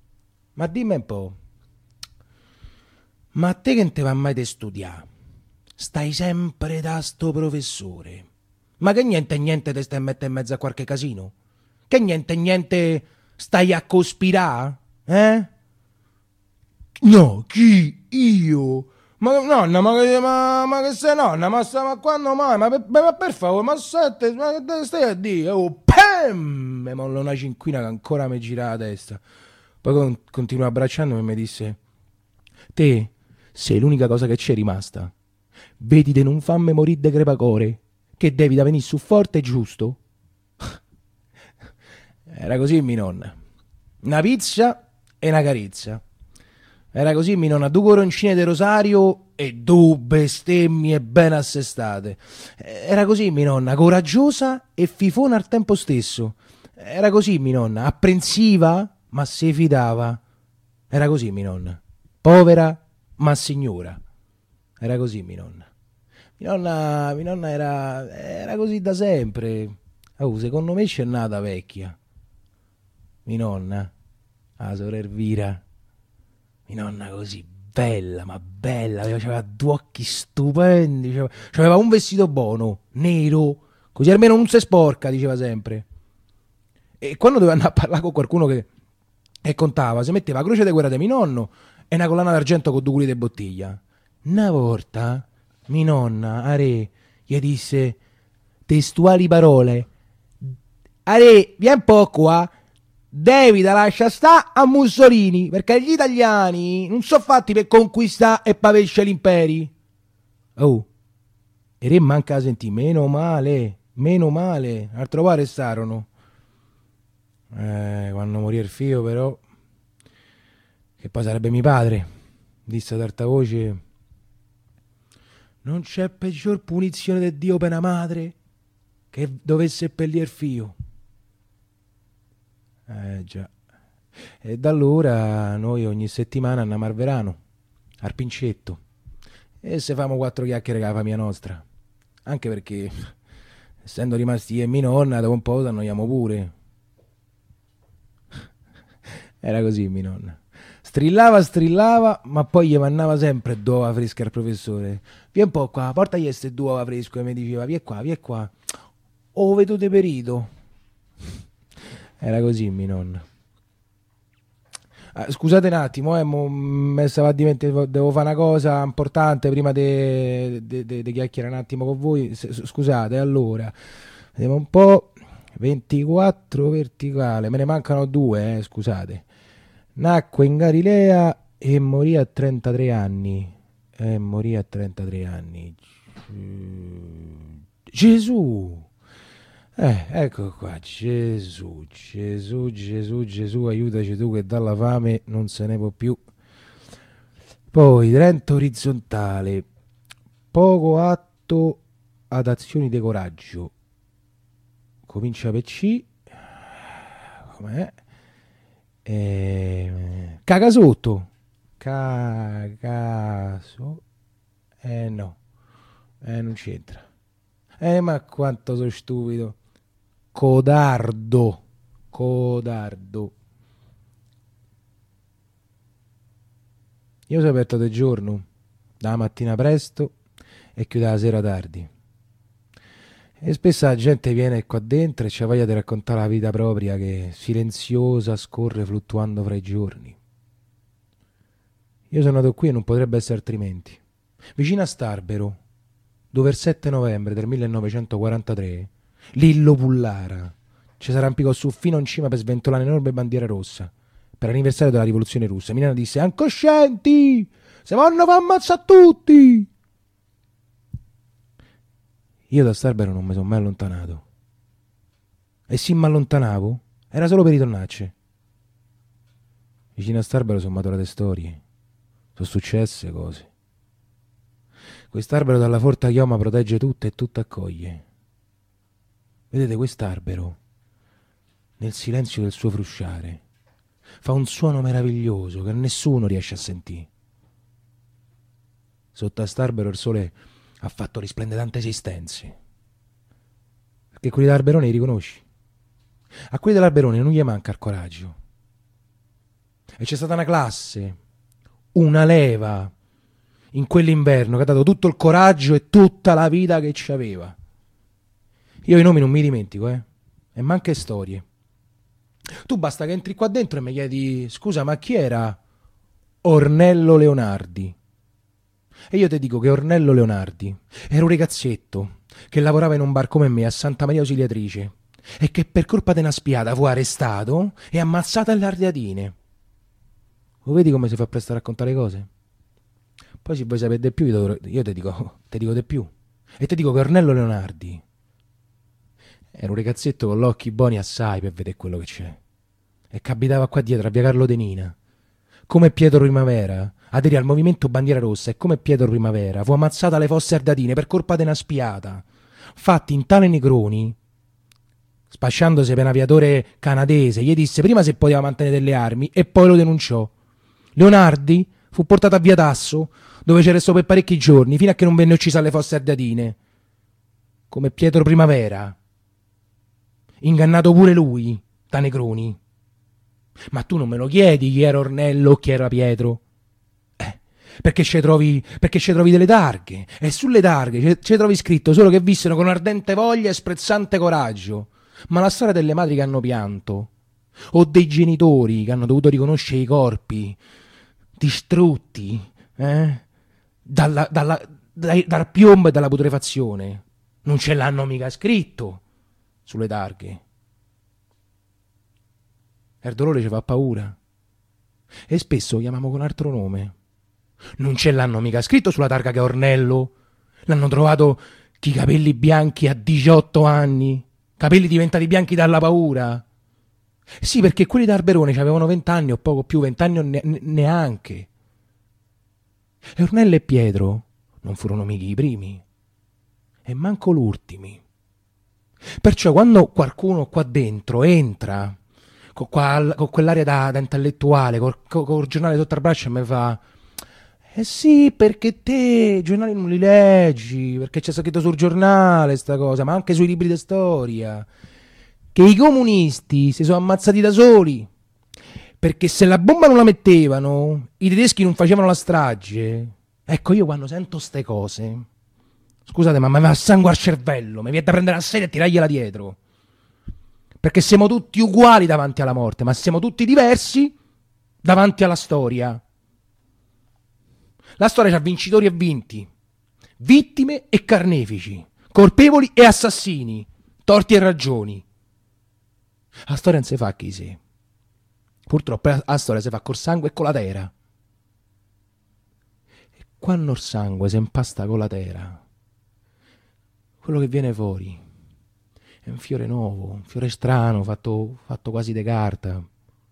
A: ma dimmi un po', ma a te che non te va mai di studiare? stai sempre da sto professore. Ma che niente te stai a mettere in mezzo a qualche casino? Che niente stai a cospirare? No, chi? Io? Ma nonna, ma che sei nonna? Ma quando mai? Ma per favore, ma sette, ma che stai a dire? Oh, pam! Mi molla una cinquina che ancora mi gira la testa. Poi continua abbracciandomi e mi disse: te sei l'unica cosa che c'è rimasta. Vedi de non fammi morire de crepacore, che devi da venire su forte e giusto. Era così mia nonna. Una pizza e una carezza. Era così mia nonna, 2 coroncine di rosario e 2 bestemmie ben assestate. Era così mia nonna, coraggiosa e fifona al tempo stesso. Era così mia nonna, apprensiva ma si fidava. Era così mia nonna, povera ma signora. Era così mia nonna. Mia nonna era così da sempre. Oh, secondo me c'è nata vecchia. Mia nonna, la sorella Elvira. Mia nonna così bella, ma bella, aveva 2 occhi stupendi, aveva un vestito buono, nero, così almeno non si sporca, diceva sempre. E quando doveva andare a parlare con qualcuno che contava, si metteva la croce di guerra di mio nonno e una collana d'argento con 2 culi di bottiglia. Una volta mia nonna, are, gli disse testuali parole: are, vieni un po' qua, David lascia sta a Mussolini, perché gli italiani non sono fatti per conquistare e pavesce l'imperi. Oh, e re manca a sentire, meno male, altro pare restarono. Quando morì il figlio però, che poi sarebbe mio padre, disse ad alta voce: non c'è peggior punizione di Dio per una madre che dovesse seppellire il figlio. Già. E da allora noi ogni settimana andiamo al Verano, al Pincetto, e se famo 4 chiacchiere con la famiglia nostra. Anche perché, essendo rimasti io e mia nonna, dopo un po' annoiamo pure. Era così mia nonna. Strillava, ma poi gli mannava sempre 2 uova fresche al professore. Vieni un po' qua, portagli queste 2 uova fresche, e mi diceva: vie qua. Oh, vedo deperito. Era così mia nonna. Scusate un attimo, mi stava a dimenticare, devo fare una cosa importante prima di chiacchierare un attimo con voi. Scusate, allora, vediamo un po'. 24 verticale, me ne mancano 2, scusate. Nacque in Galilea e morì a 33 anni. Gesù! Ecco qua, Gesù, aiutaci tu che dalla fame non se ne può più. Poi, Trento orizzontale, poco atto ad azioni di coraggio. Comincia per C, com'è? Caga sotto. No, non c'entra. Ma quanto sono stupido. Codardo. Io sono aperto di giorno, dalla mattina presto e chiudo la sera tardi. E spesso la gente viene qua dentro e c'ha voglia di raccontare la vita propria che silenziosa scorre fluttuando fra i giorni. Io sono nato qui e non potrebbe essere altrimenti. Vicino a Starbero, dove il 7 novembre del 1943 Lillo Pullara ci sarà arrampicò su fino in cima per sventolare un'enorme bandiera rossa per l'anniversario della rivoluzione russa. Milano disse: "Incoscienti! Se vanno fa ammazzare tutti!" Io da Starbero non mi sono mai allontanato. E se mi allontanavo era solo per ritornarci. Vicino a Starbero sono maturate storie, sono successe cose. Quest'albero dalla forte chioma protegge tutto e tutto accoglie. Vedete, quest'albero, nel silenzio del suo frusciare, fa un suono meraviglioso che nessuno riesce a sentire. Sotto a st'albero il sole ha fatto risplendere tante esistenze, perché quelli dell'alberone li riconosci. A quelli dell'alberone non gli manca il coraggio. E c'è stata una classe, una leva, in quell'inverno che ha dato tutto il coraggio e tutta la vita che ci aveva. Io i nomi non mi dimentico, e manca storie. Tu basta che entri qua dentro e mi chiedi: scusa, ma chi era Ornello Leonardi? E io ti dico che Ornello Leonardi era un ragazzetto che lavorava in un bar come me a Santa Maria Ausiliatrice e che per colpa di una spiata fu arrestato e ammazzato alle Ardeatine. Lo vedi come si fa presto a raccontare cose? Poi se vuoi sapere di più io ti dico di più. E ti dico che Ornello Leonardi era un ragazzetto con gli occhi buoni assai per vedere quello che c'è. E che abitava qua dietro a via Carlo Denina. Come Pietro Primavera aderì al movimento Bandiera Rossa e come Pietro Primavera fu ammazzato alle Fosse Ardeatine per colpa di una spiata. Fatti in tale Negroni, spacciandosi per un aviatore canadese, gli disse prima se poteva mantenere delle armi e poi lo denunciò. Leonardi fu portato a Via Tasso, dove ci restò per parecchi giorni, fino a che non venne ucciso alle Fosse Ardeatine. Come Pietro Primavera. Ingannato pure lui, da Negroni. Ma tu non me lo chiedi chi era Ornello o chi era Pietro? Perché ci trovi delle targhe, e sulle targhe ci trovi scritto solo che vissero con ardente voglia e sprezzante coraggio. Ma la storia delle madri che hanno pianto, o dei genitori che hanno dovuto riconoscere i corpi distrutti dal piombo e dalla putrefazione, non ce l'hanno mica scritto sulle targhe. Il dolore ci fa paura e spesso lo chiamiamo con altro nome. Non ce l'hanno mica scritto sulla targa che Ornello l'hanno trovato chi capelli bianchi a 18 anni, capelli diventati bianchi dalla paura. Sì, perché quelli d'Alberone avevano 20 anni o poco più, 20 anni o neanche. E Ornello e Pietro non furono mica i primi e manco l'ultimi. Perciò quando qualcuno qua dentro entra con quell'aria da intellettuale, col giornale sotto il braccio e mi fa: eh sì, perché te i giornali non li leggi, perché c'è scritto sul giornale sta cosa, ma anche sui libri di storia, che i comunisti si sono ammazzati da soli, perché se la bomba non la mettevano, i tedeschi non facevano la strage. Ecco, io quando sento ste cose, scusate, ma mi va sangue al cervello, mi viene da prendere la sedia e tirargliela dietro. Perché siamo tutti uguali davanti alla morte, ma siamo tutti diversi davanti alla storia. La storia c'ha vincitori e vinti, vittime e carnefici, colpevoli e assassini, torti e ragioni. La storia non si fa chi sé. Purtroppo la storia si fa col sangue e con la terra. E quando il sangue si impasta con la terra, quello che viene fuori è un fiore nuovo, un fiore strano, fatto quasi di carta.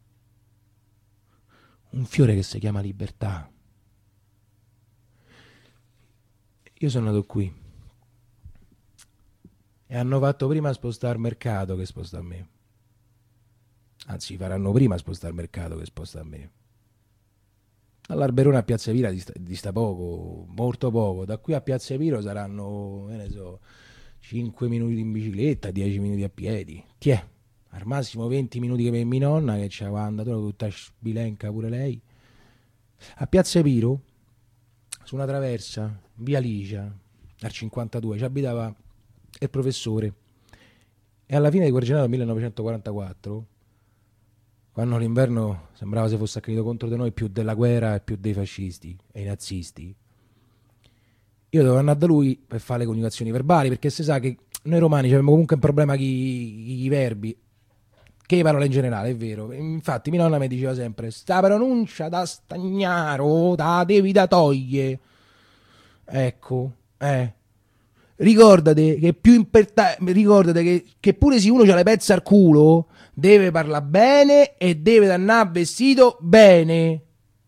A: Un fiore che si chiama libertà. Io sono nato qui e hanno fatto prima spostare il mercato che sposta a me. Anzi, faranno prima spostare il mercato che sposta a me. Dall'Alberone a Piazza Pira dista poco, molto poco. Da qui a Piazza Piro saranno, 5 minuti in bicicletta, 10 minuti a piedi. Tiè, al massimo 20 minuti che per mia nonna, che ci aveva andato tutta sbilenca pure lei. A Piazza Piro, su una traversa, via Licia, al 52, ci abitava il professore. E alla fine di quel gennaio 1944, quando l'inverno sembrava se fosse accanito contro di noi più della guerra e più dei fascisti e i nazisti, io dovevo andare da lui per fare le coniugazioni verbali, perché si sa che noi romani abbiamo comunque un problema con i verbi, che le parole in generale, è vero. Infatti mia nonna mi diceva sempre: sta pronuncia da stagnaro, da devi da toglie. Ecco, ricordate che è più importante, ricordate che pure se uno c'ha le pezze al culo, deve parlare bene e deve andare vestito bene.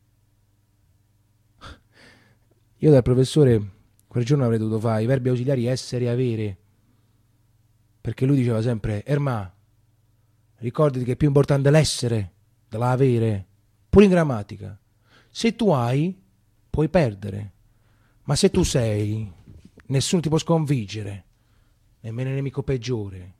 A: Io dal professore quel giorno avrei dovuto fare i verbi ausiliari essere e avere, perché lui diceva sempre: Erma, ricordati che è più importante l'essere dell'avere, pure in grammatica. Se tu hai, puoi perdere, ma se tu sei, nessuno ti può sconfiggere, nemmeno il nemico peggiore.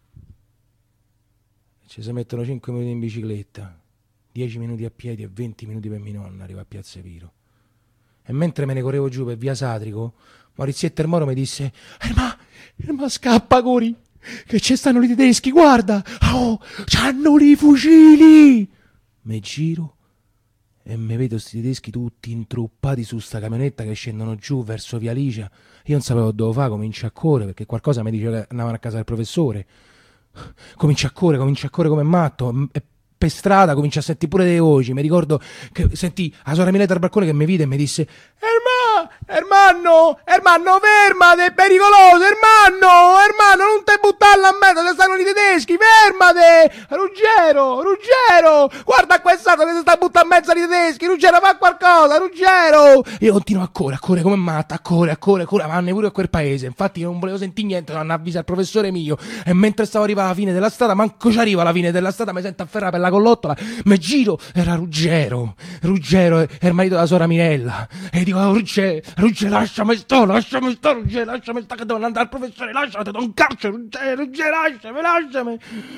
A: Ci si mettono 5 minuti in bicicletta, 10 minuti a piedi e 20 minuti per mia nonna arriva a Piazza Piro. E mentre me ne correvo giù per via Satrico, Maurizietto Moro mi disse: Erma, scappa, cori, che ci stanno i tedeschi, guarda! Oh, c'hanno i fucili! Me giro e mi vedo sti tedeschi tutti intruppati su sta camionetta che scendono giù verso via Licia. Io non sapevo dove fare, comincio a correre perché qualcosa mi diceva che andavano a casa del professore. Comincio a correre come matto. E per strada comincio a sentire pure delle voci. Mi ricordo che sentì la sorella Miletta al balcone che mi vide e mi disse: Ermanno, fermate, è pericoloso, Ermanno, non te buttare a merda, se stanno i tedeschi, fermate, Ruggero, guarda questa dove si sta buttando in mezzo ai tedeschi, Ruggero, fa qualcosa, Ruggero. Io continuo a correre come matta, a correre, vanno pure a quel paese, infatti non volevo sentire niente, non avvisa il professore mio, e mentre stavo arrivando alla fine della strada, manco ci arrivo alla fine della strada, mi sento afferrare per la collottola, mi giro, era Ruggero, è il marito della sora Mirella, e dico: Ruggero, lasciami sto, Ruggero, lasciami sto, che devo andare al professore, lasciami, ti do un calcio, Ruggero, lasciami.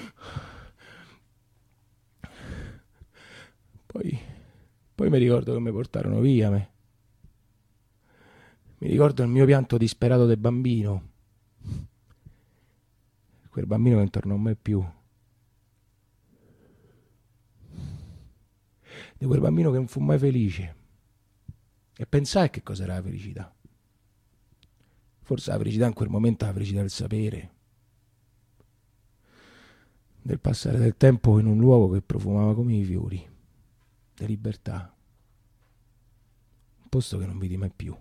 A: Poi mi ricordo che mi portarono via, mi ricordo il mio pianto disperato del bambino, quel bambino che non tornò mai più, di quel bambino che non fu mai felice. E pensai che cos'era la felicità. Forse la felicità in quel momento è la felicità del sapere, del passare del tempo in un luogo che profumava come i fiori, di libertà, un posto che non vidi mai più.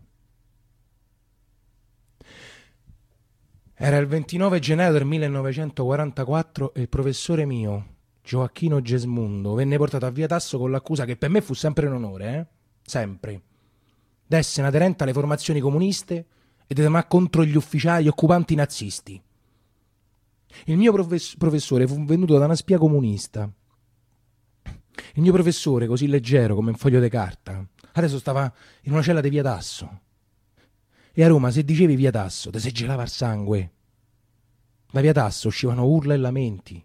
A: Era il 29 gennaio del 1944 e il professore mio, Gioacchino Gesmundo, venne portato a via Tasso con l'accusa, che per me fu sempre un onore, sempre, d'essere aderente alle formazioni comuniste e di temere contro gli ufficiali occupanti nazisti. Il mio professore fu venuto da una spia comunista. Il mio professore, così leggero come un foglio di carta, adesso stava in una cella di via Tasso. E a Roma, se dicevi via Tasso, ti si gelava il sangue. Da via Tasso uscivano urla e lamenti.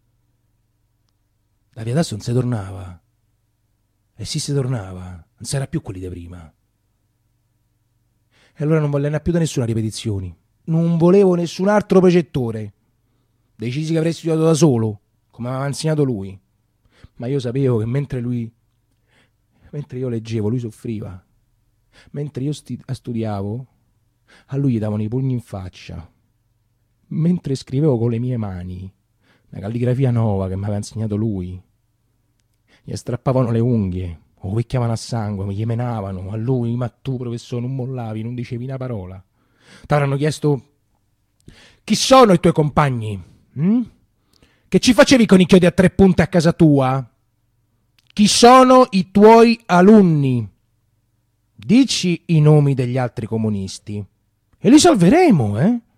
A: Da via Tasso non si tornava. E sì, si tornava, non si era più quelli di prima. E allora non volle andare più da nessuna ripetizioni. Non volevo nessun altro precettore. Decisi che avrei studiato da solo, come aveva insegnato lui. Ma io sapevo che mentre io leggevo, lui soffriva. Mentre io studiavo, a lui gli davano i pugni in faccia. Mentre scrivevo con le mie mani, la calligrafia nuova che mi aveva insegnato lui, gli strappavano le unghie, lo picchiavano a sangue, mi gli menavano a lui: ma tu, professore, non mollavi, non dicevi una parola. T'avranno chiesto: chi sono i tuoi compagni? Che ci facevi con i chiodi a 3 punte a casa tua? Chi sono i tuoi alunni? Dici i nomi degli altri comunisti e li salveremo,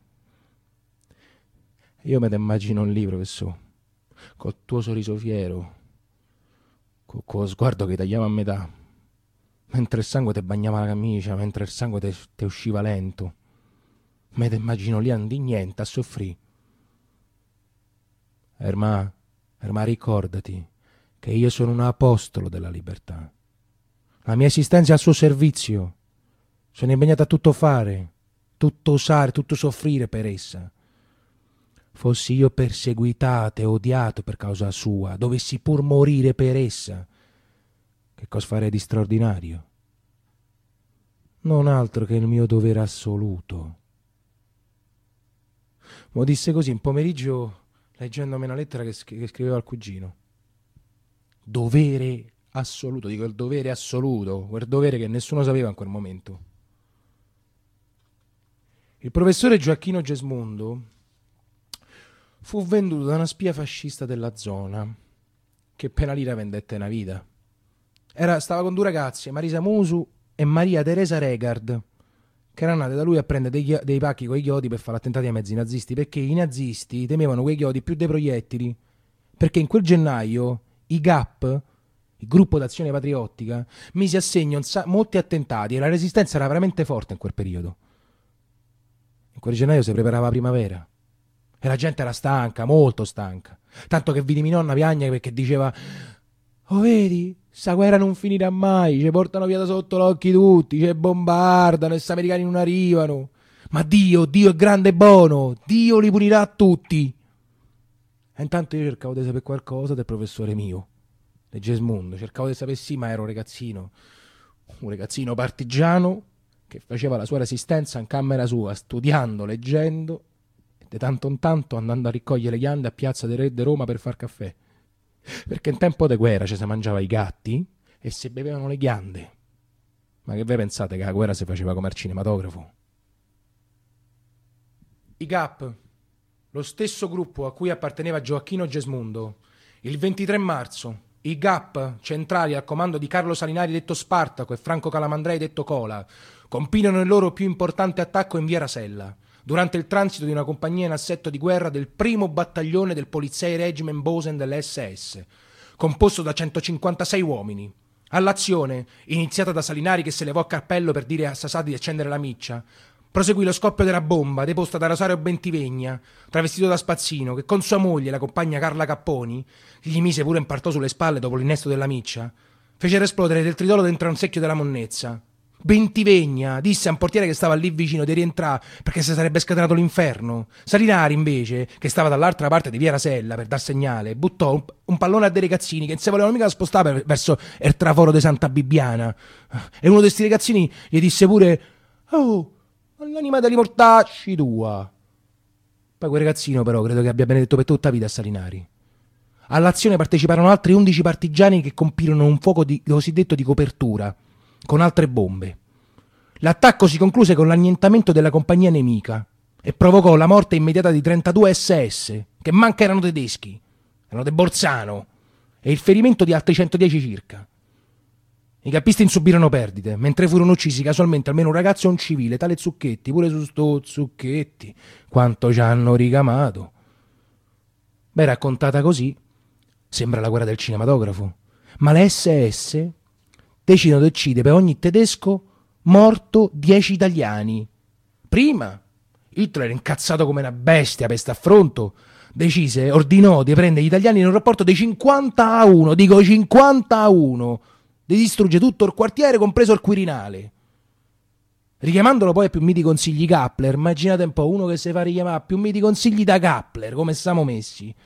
A: Io me te immagino lì, professore, col tuo sorriso fiero, con lo sguardo che tagliava a metà, mentre il sangue ti bagnava la camicia, mentre il sangue ti usciva lento. Me te immagino lì niente, a soffrire. Erma, ricordati che io sono un apostolo della libertà. La mia esistenza è al suo servizio. Sono impegnato a tutto fare, tutto usare, tutto soffrire per essa. Fossi io perseguitato e odiato per causa sua, dovessi pur morire per essa, che cosa farei di straordinario? Non altro che il mio dovere assoluto. Mo disse così un pomeriggio, leggendomi una lettera che scriveva al cugino. Dovere assoluto, dico il dovere assoluto, quel dovere che nessuno sapeva in quel momento. Il professore Gioacchino Gesmundo fu venduto da una spia fascista della zona, che appena lì la vendette una vita. Stava con 2 ragazze, Marisa Musu e Maria Teresa Regard, che erano nate da lui a prendere dei pacchi con i chiodi per fare attentati ai mezzi nazisti, perché i nazisti temevano quei chiodi più dei proiettili, perché in quel gennaio i GAP, il gruppo d'azione patriottica, mise a segno molti attentati e la resistenza era veramente forte in quel periodo. In quel gennaio si preparava la primavera e la gente era stanca, molto stanca, tanto che vidi mia nonna piangere perché diceva: Oh, vedi? Sta guerra non finirà mai, ci portano via da sotto l'occhi tutti, ci bombardano e sti americani non arrivano. Ma Dio è grande e buono, Dio li punirà tutti. E intanto io cercavo di sapere qualcosa del professore mio, di Gesmundo, cercavo di sapere sì, ma ero un ragazzino partigiano che faceva la sua resistenza in camera sua, studiando, leggendo e di tanto in tanto andando a raccogliere le ghiande a Piazza del Re di Roma per far caffè. Perché in tempo di guerra ci si mangiava i gatti e si bevevano le ghiande. Ma che voi pensate che la guerra si faceva come al cinematografo? I GAP, lo stesso gruppo a cui apparteneva Gioacchino Gesmundo, il 23 marzo, i GAP, centrali al comando di Carlo Salinari detto Spartaco e Franco Calamandrei detto Cola, compirono il loro più importante attacco in via Rasella, durante il transito di una compagnia in assetto di guerra del primo battaglione del Polizei Regiment Bosen dell'SS, composto da 156 uomini. All'azione, iniziata da Salinari che se levò a cappello per dire a Sasà di accendere la miccia, proseguì lo scoppio della bomba deposta da Rosario Bentivegna, travestito da spazzino, che con sua moglie, la compagna Carla Capponi, che gli mise pure un partò sulle spalle dopo l'innesto della miccia, fecero esplodere del tritolo dentro un secchio della monnezza. Bentivegna disse a un portiere che stava lì vicino di rientrare perché si sarebbe scatenato l'inferno. Salinari, invece, che stava dall'altra parte di via Rasella per dar segnale, buttò un pallone a dei ragazzini che non si volevano mica spostare verso il traforo di Santa Bibbiana. E uno di questi ragazzini gli disse pure: «Oh, l'anima degli mortacci tua!» Poi quel ragazzino però credo che abbia benedetto per tutta la vita a Salinari. All'azione parteciparono altri 11 partigiani che compirono un fuoco cosiddetto di copertura, con altre bombe. L'attacco si concluse con l'annientamento della compagnia nemica e provocò la morte immediata di 32 SS, che manca erano tedeschi, erano de Bolzano, e il ferimento di altri 110 circa. I cappisti non subirono perdite, mentre furono uccisi casualmente almeno un ragazzo e un civile, tale Zucchetti, pure su sto Zucchetti, quanto ci hanno ricamato. Beh, raccontata così, sembra la guerra del cinematografo, ma le SS decidono di uccidere per ogni tedesco morto 10 italiani. Prima, Hitler, incazzato come una bestia per st'affronto, ordinò di prendere gli italiani in un rapporto di 50-1, dico 50-1, di distruggere tutto il quartiere, compreso il Quirinale. Richiamandolo poi a più miti consigli Kappler, immaginate un po', uno che si fa richiamare a più miti consigli da Kappler, come siamo messi,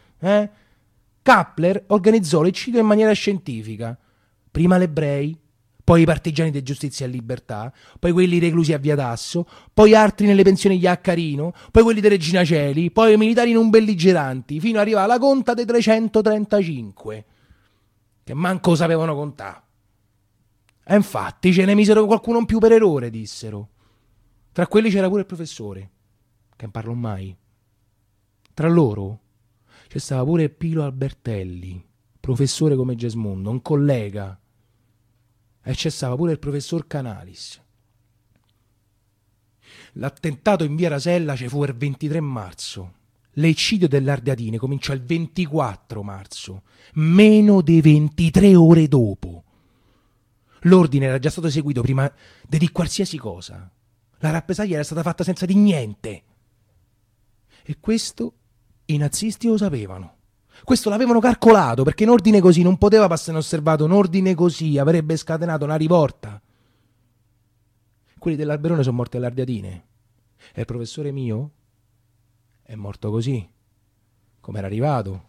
A: Kappler organizzò l'eccidio in maniera scientifica. Prima gli ebrei, poi i partigiani di Giustizia e Libertà, poi quelli reclusi a Via Tasso, poi altri nelle pensioni Iaccarino, poi quelli di Regina Coeli, poi i militari non belligeranti, fino ad arrivare alla conta dei 335, che manco sapevano contare. E infatti ce ne misero qualcuno in più per errore, dissero. Tra quelli c'era pure il professore, che non parlò mai. Tra loro c'è stava pure Pilo Albertelli, professore come Gesmundo, un collega. E c'è stava pure il professor Canalis. L'attentato in via Rasella ci fu il 23 marzo. L'eccidio dell'Ardeatine cominciò il 24 marzo, meno di 23 ore dopo. L'ordine era già stato eseguito prima di qualsiasi cosa. La rappresaglia era stata fatta senza di niente. E questo i nazisti lo sapevano. Questo l'avevano calcolato, perché un ordine così non poteva passare inosservato. Un ordine così avrebbe scatenato una rivolta. Quelli dell'Alberone sono morti alle Ardeatine. E il professore mio è morto così, come era arrivato.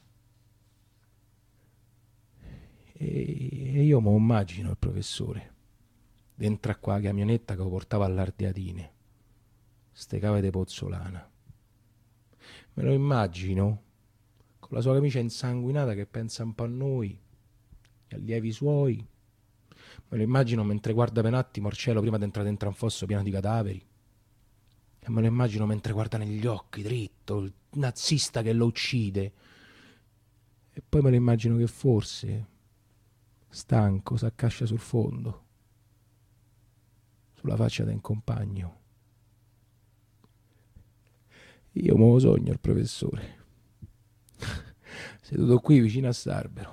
A: E io mi immagino il professore dentro a qua camionetta che lo portava all'Ardeatine, ste cave di Pozzolana. Me lo immagino con la sua camicia insanguinata che pensa un po' a noi, gli allievi suoi. Me lo immagino mentre guarda per un attimo il cielo prima di entrare dentro un fosso pieno di cadaveri. E me lo immagino mentre guarda negli occhi dritto il nazista che lo uccide. E poi me lo immagino che forse, stanco, s'accascia sul fondo, sulla faccia del compagno. Io me lo sogno il professore, seduto qui vicino a Sarbero.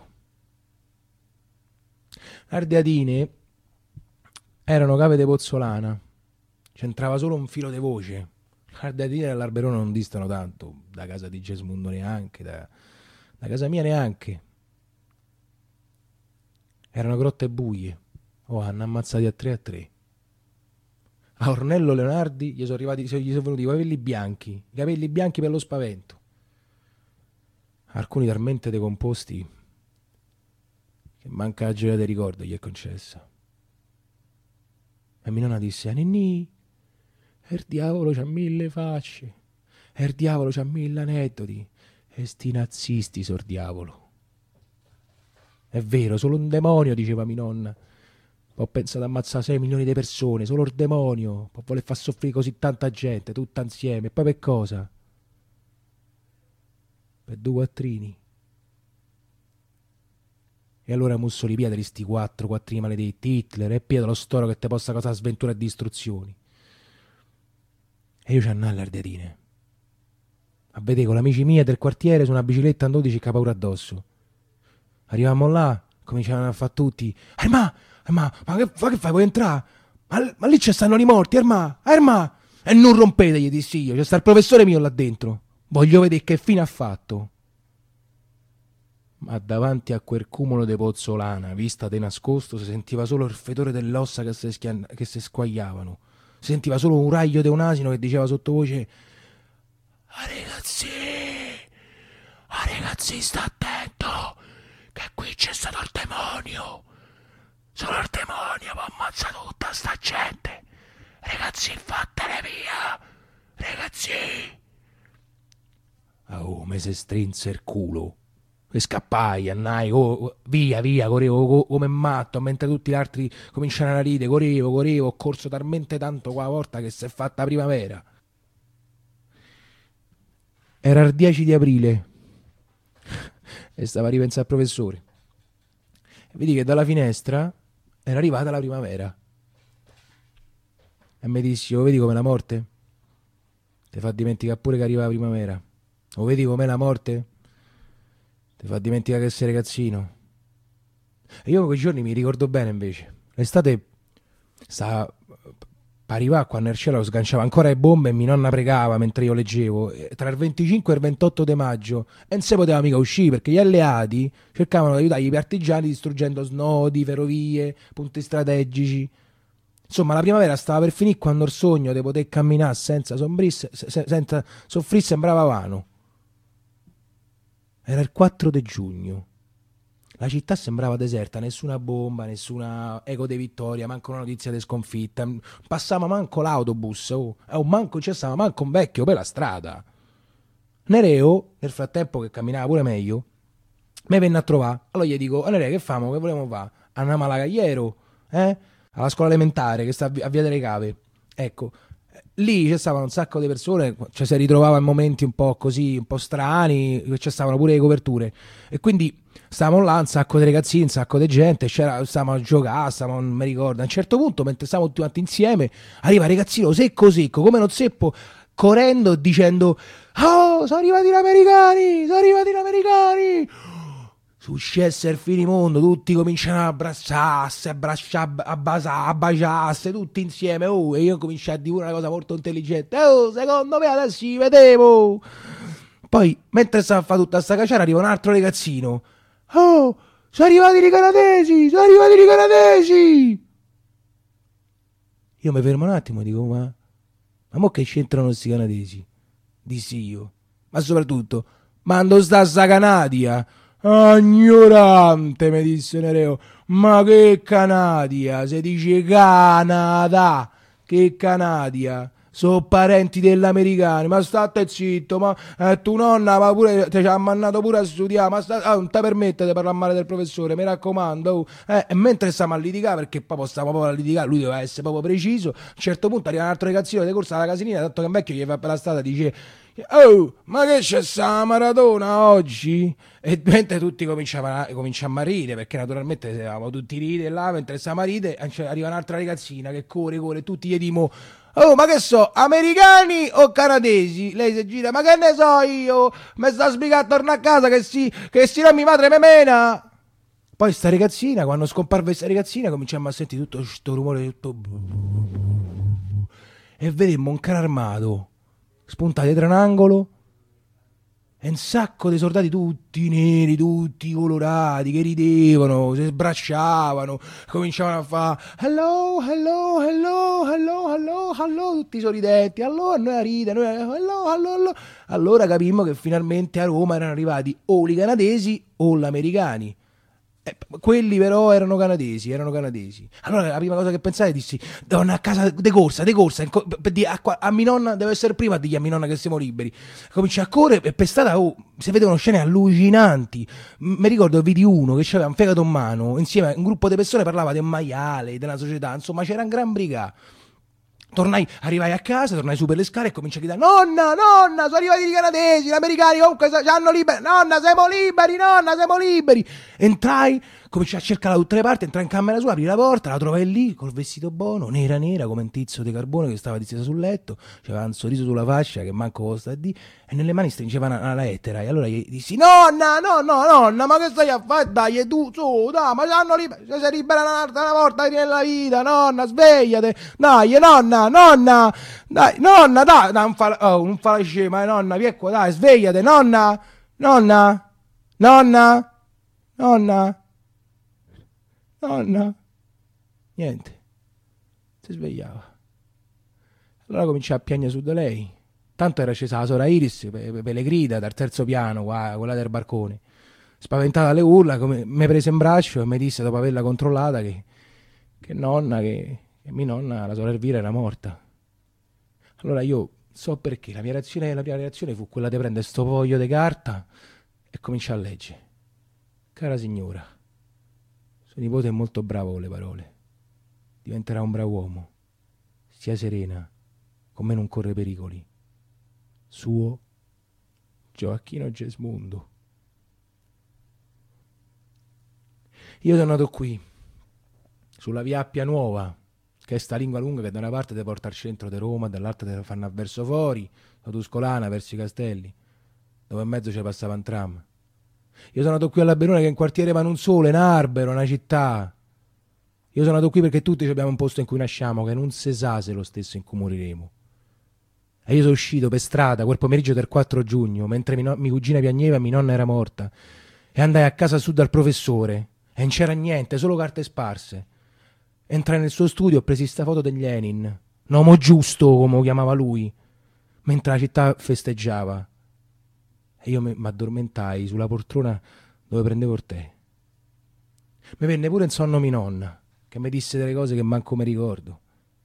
A: Ardeatine erano cave di Pozzolana, c'entrava solo un filo di voce. Ardeatine e l'Alberone non distano tanto, da casa di Gesmundo neanche, da casa mia neanche. Erano grotte buie. Oh, hanno ammazzati a 3. A Ornello Leonardi gli sono venuti i capelli bianchi per lo spavento. Alcuni talmente decomposti che manca la gioia del ricordo gli è concessa. E mia nonna disse: Ninì, il diavolo c'ha 1000 facce, il diavolo c'ha 1000 aneddoti, e sti nazisti sor diavolo. È vero, solo un demonio, diceva mia nonna. Ho pensato a ammazzare 6 milioni di persone, solo il demonio, poi vuole far soffrire così tanta gente, tutta insieme. E poi per cosa? Per 2 quattrini. E allora Mussolini piede sti quattrini maledetti, Hitler, e piede lo storo che te possa causare sventure e distruzioni. E io c'annai le ardeatine. A vedere con amici miei del quartiere su una bicicletta a 12 che paura addosso. Arrivammo là, cominciavano a fare tutti: ma che fai? Vuoi entrare? Ma lì ci stanno i morti, Erma! E non rompete, gli dissi io, c'è sta il professore mio là dentro. Voglio vedere che fine ha fatto. Ma davanti a quel cumulo di pozzolana, vista di nascosto, si sentiva solo il fetore delle ossa che si squagliavano. Si sentiva solo un raglio di un asino che diceva sottovoce: ragazzi, sta attento, che qui c'è stato il demonio. Solo il demonio può ammazzare tutta sta gente. Ragazzi, fatene via. Ragazzi. Oh, mi si strinse il culo. E scappai, annai, via, correvo come matto, mentre tutti gli altri cominciarono a ridere, correvo, ho corso talmente tanto quella volta che si è fatta primavera. Era il 10 di aprile e stava a ripensare al professore. E vedi che dalla finestra era arrivata la primavera. E mi dissi: oh, vedi come la morte ti fa dimenticare pure che arriva la primavera. O vedi com'è la morte? Ti fa dimenticare che sei ragazzino. E io quei giorni mi ricordo bene invece. L'estate stava per arrivare quando il cielo sganciava ancora le bombe e mia nonna pregava mentre io leggevo. Tra il 25 e il 28 di maggio. E non si poteva mica uscire perché gli alleati cercavano di aiutare i partigiani distruggendo snodi, ferrovie, punti strategici. Insomma, la primavera stava per finire quando il sogno di poter camminare senza soffrire sembrava vano. Era il 4 di giugno. La città sembrava deserta, nessuna bomba, nessuna eco di vittoria, manco una notizia di sconfitta. Passava manco l'autobus, manco c'è stava manco un vecchio per la strada. Nereo, nel frattempo che camminava pure meglio, mi venne a trovare. Allora gli dico: Nereo, che famo? Che volevamo fare? Andiamo alla Cagliero, alla scuola elementare che sta a Via delle Cave. Ecco, lì c'è stavano un sacco di persone, cioè si ritrovava in momenti un po' così, un po' strani, c'è stavano pure le coperture. E quindi stavamo là, un sacco di ragazzini, un sacco di gente, stavamo a giocare, non mi ricordo. A un certo punto, mentre stavamo tutti quanti insieme, arriva il ragazzino secco, come non seppo, correndo e dicendo: oh, sono arrivati gli americani! Successo il finimondo, tutti cominciano a abbracciarsi, a baciarsi, tutti insieme. E io cominciai a dire una cosa molto intelligente: secondo me adesso ci vedevo. Poi, mentre stava a fare tutta sta cacciara, arriva un altro ragazzino: oh, sono arrivati i canadesi! Io mi fermo un attimo e dico: ma mo che c'entrano questi canadesi? Dissi io. Ma soprattutto, ma dove sta sta Canadia? Ignorante, mi disse Nereo. Ma che Canadia? Si dice Canada. Che Canadia? Sono parenti dell'americani. Ma state zitto, ma tu nonna ma pure ci ha mandato pure a studiare. Ma non ti permette di parlare male del professore, mi raccomando. E mentre stiamo a litigare, perché proprio stiamo proprio a litigare, lui doveva essere proprio preciso. A un certo punto arriva un altro ragazzino di corsa alla casinina, tanto che un vecchio gli fa per la strada, dice: oh, ma che c'è sta Maradona oggi? E mentre tutti cominciamo a ridere, perché naturalmente eravamo tutti ridere là, mentre stavamo a ridere, arriva un'altra ragazzina che corre, tutti gli dimo: oh, ma che so, americani o canadesi? Lei si gira: ma che ne so io? Mi sta spiegando a tornare a casa che si no mia madre me mena. Poi sta ragazzina, quando scomparve sta ragazzina, cominciamo a sentire tutto sto rumore, e vedemmo un carro armato spunta dietro un angolo e un sacco di soldati tutti neri, tutti colorati, che ridevano, si sbracciavano, cominciavano a fare hello, hello, hello, hello, hello, hello, tutti sorridenti, allora noi a ridere, noi hello, hello, hello. Allora capimmo che finalmente a Roma erano arrivati o i canadesi o gli americani. Quelli però erano canadesi. Allora la prima cosa che pensai dissi: donna, a casa de corsa, a mia nonna deve essere prima a dirgli a mia nonna che siamo liberi. Cominciai a correre e per strada si vedevano scene allucinanti. Mi ricordo vidi uno che aveva un fegato in mano, insieme a un gruppo di persone parlava del maiale, della società, insomma c'era un gran brigà. Arrivai a casa, tornai su per le scale e cominciai a gridare: nonna, sono arrivati i canadesi, gli americani comunque hanno liberi, nonna, siamo liberi. Entrai, cominciai a cercarla da tutte le parti, entrai in camera sua, aprì la porta, la trovai lì, col vestito buono, nera, come un tizio di carbone che stava distesa sul letto, c'aveva un sorriso sulla faccia che manco posta di, e nelle mani stringeva una lettera, e allora gli dissi: nonna, ma che stai a fare? Dai, tu, su, dai, ma hanno liberi, se sei libera una volta nella vita, nonna, svegliate, dai, nonna, dai, non fa la scema, nonna, vieni qua, dai, svegliate, nonna, niente, si svegliava. Allora cominciai a piangere su di lei, tanto era scesa la sora Iris per le grida dal terzo piano, quella del barcone, spaventata alle urla, mi prese in braccio e mi disse, dopo averla controllata, che mia nonna, la sorella Elvira, era morta. Allora io so perché, la prima reazione fu quella di prendere sto foglio di carta e cominciare a leggere. Cara signora, suo nipote è molto bravo con le parole, diventerà un bravo uomo, stia serena, con me non corre pericoli. Suo Gioacchino Gesmundo. Io sono nato qui, sulla via Appia Nuova, che è sta lingua lunga che da una parte ti porta al centro di Roma, dall'altra te fanno verso fuori, la Tuscolana, verso i castelli, dove in mezzo ci passava un tram. Io sono nato qui alla Berone, che è un quartiere ma non solo, è un albero, una città. Io sono nato qui perché tutti abbiamo un posto in cui nasciamo, che non si sa se è lo stesso in cui moriremo. E io sono uscito per strada quel pomeriggio del 4 giugno, mentre mia cugina piangeva e mia nonna era morta, e andai a casa su dal professore, e non c'era niente, solo carte sparse. Entrai nel suo studio e presi sta foto di Lenin, un uomo giusto, come lo chiamava lui, mentre la città festeggiava. E io mi addormentai sulla poltrona dove prendevo il tè. Mi venne pure in sonno mia nonna, che mi disse delle cose che manco mi ricordo.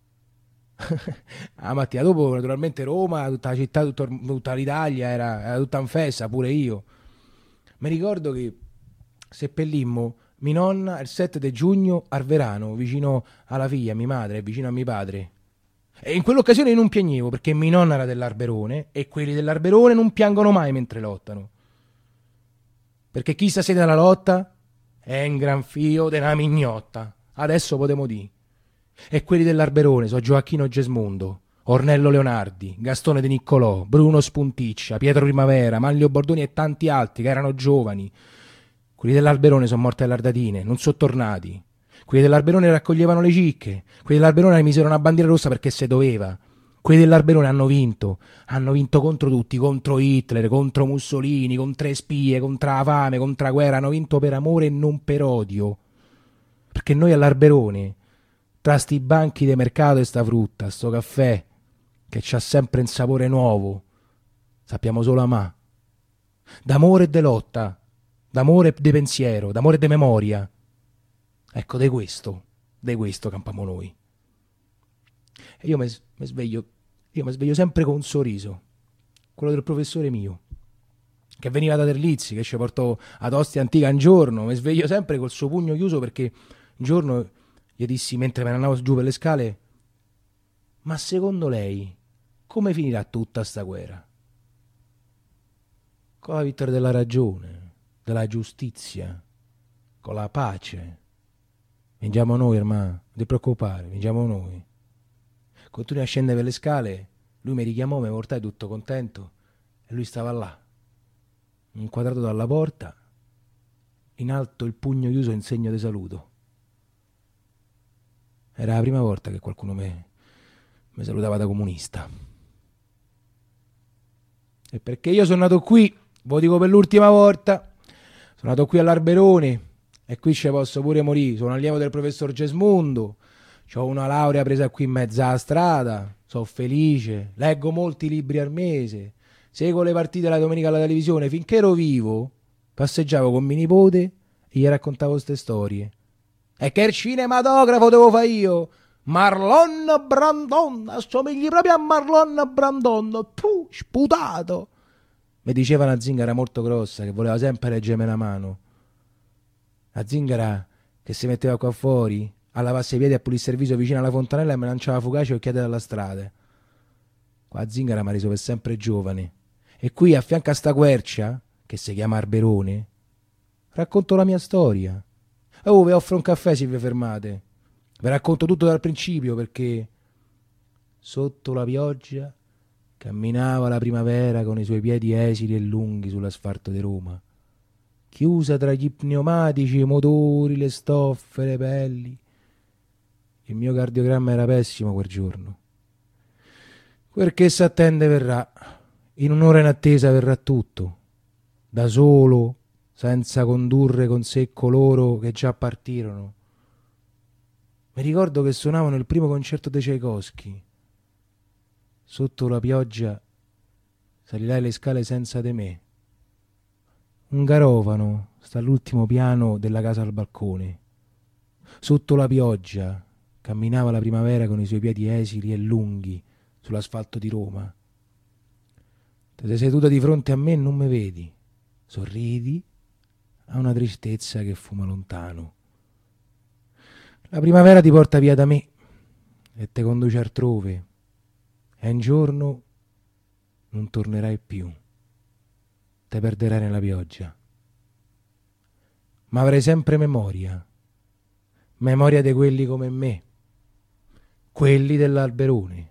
A: La mattina dopo, naturalmente, Roma, tutta la città, tutta l'Italia era tutta in festa, pure io. Mi ricordo che seppellimmo mia nonna il 7 di giugno al Verano, vicino alla figlia, mia madre, e vicino a mio padre. E in quell'occasione io non piangevo, perché mia nonna era dell'Arberone, e quelli dell'Arberone non piangono mai mentre lottano. Perché chi sta sede alla lotta è un gran figlio della mignotta. Adesso potremo dire. E quelli dell'Arberone sono Gioacchino Gesmundo, Ornello Leonardi, Gastone De Niccolò, Bruno Spunticcia, Pietro Primavera, Manlio Bordoni e tanti altri che erano giovani. Quelli dell'Alberone sono morti all'Ardatine, non sono tornati. Quelli dell'Alberone raccoglievano le cicche. Quelli dell'Alberone misero una bandiera rossa perché se doveva. Quelli dell'Alberone hanno vinto contro tutti, contro Hitler, contro Mussolini, contro le spie, contro la fame, contro la guerra, hanno vinto per amore e non per odio. Perché noi all'Alberone, tra sti banchi di mercato e sta frutta, sto caffè, che c'ha sempre un sapore nuovo, sappiamo solo amà. D'amore e de lotta, d'amore e de pensiero, d'amore e de memoria. Ecco, di questo campiamo noi. E io mi sveglio sempre con un sorriso, quello del professore mio, che veniva da Terlizzi, che ci portò ad Ostia Antica un giorno. Mi sveglio sempre col suo pugno chiuso, perché un giorno gli dissi, mentre me ne andavo giù per le scale: ma secondo lei come finirà tutta sta guerra? Con la vittoria della ragione, della giustizia, con la pace. Vinciamo noi, ermà, non ti preoccupare, vinciamo noi. Continuai a scendere per le scale, lui mi richiamò, mi portai tutto contento, e lui stava là, inquadrato dalla porta, in alto il pugno chiuso in segno di saluto. Era la prima volta che qualcuno mi salutava da comunista. E perché io sono nato qui, Ve lo dico per l'ultima volta. Sono andato qui all'Alberone e qui ci posso pure morire. Sono allievo del professor Gesmundo. Ho una laurea presa qui in mezzo alla strada. Sono felice. Leggo molti libri al mese. Seguo le partite la domenica alla televisione. Finché ero vivo, passeggiavo con mio nipote e gli raccontavo queste storie. E che il cinematografo devo fare io? Marlon Brandon, assomigli proprio a Marlon Brandon. Puh, sputato. Mi diceva una zingara molto grossa che voleva sempre leggermi la mano. La zingara che si metteva qua fuori a lavarsi i piedi e a pulire il viso vicino alla fontanella e mi lanciava fugaci e occhiate dalla strada. Qua zingara mi ha reso per sempre giovane. E qui a fianco a sta quercia, che si chiama Alberone, racconto la mia storia. Oh, vi offro un caffè se vi fermate. Vi racconto tutto dal principio perché sotto la pioggia camminava la primavera con i suoi piedi esili e lunghi sull'asfalto di Roma, chiusa tra gli pneumatici, i motori, le stoffe, le pelli. Il mio cardiogramma era pessimo quel giorno. Quel che s'attende verrà. In un'ora in attesa verrà tutto. Da solo, senza condurre con sé coloro che già partirono. Mi ricordo che suonavano il primo concerto dei Tchaikovsky. Sotto la pioggia salirai le scale senza di me. Un garofano sta all'ultimo piano della casa al balcone. Sotto la pioggia camminava la primavera con i suoi piedi esili e lunghi sull'asfalto di Roma. Te sei seduta di fronte a me e non mi vedi. Sorridi a una tristezza che fuma lontano. La primavera ti porta via da me e te conduce altrove. E un giorno non tornerai più. Te perderai nella pioggia. Ma avrai sempre memoria. Memoria di quelli come me. Quelli dell'Alberone.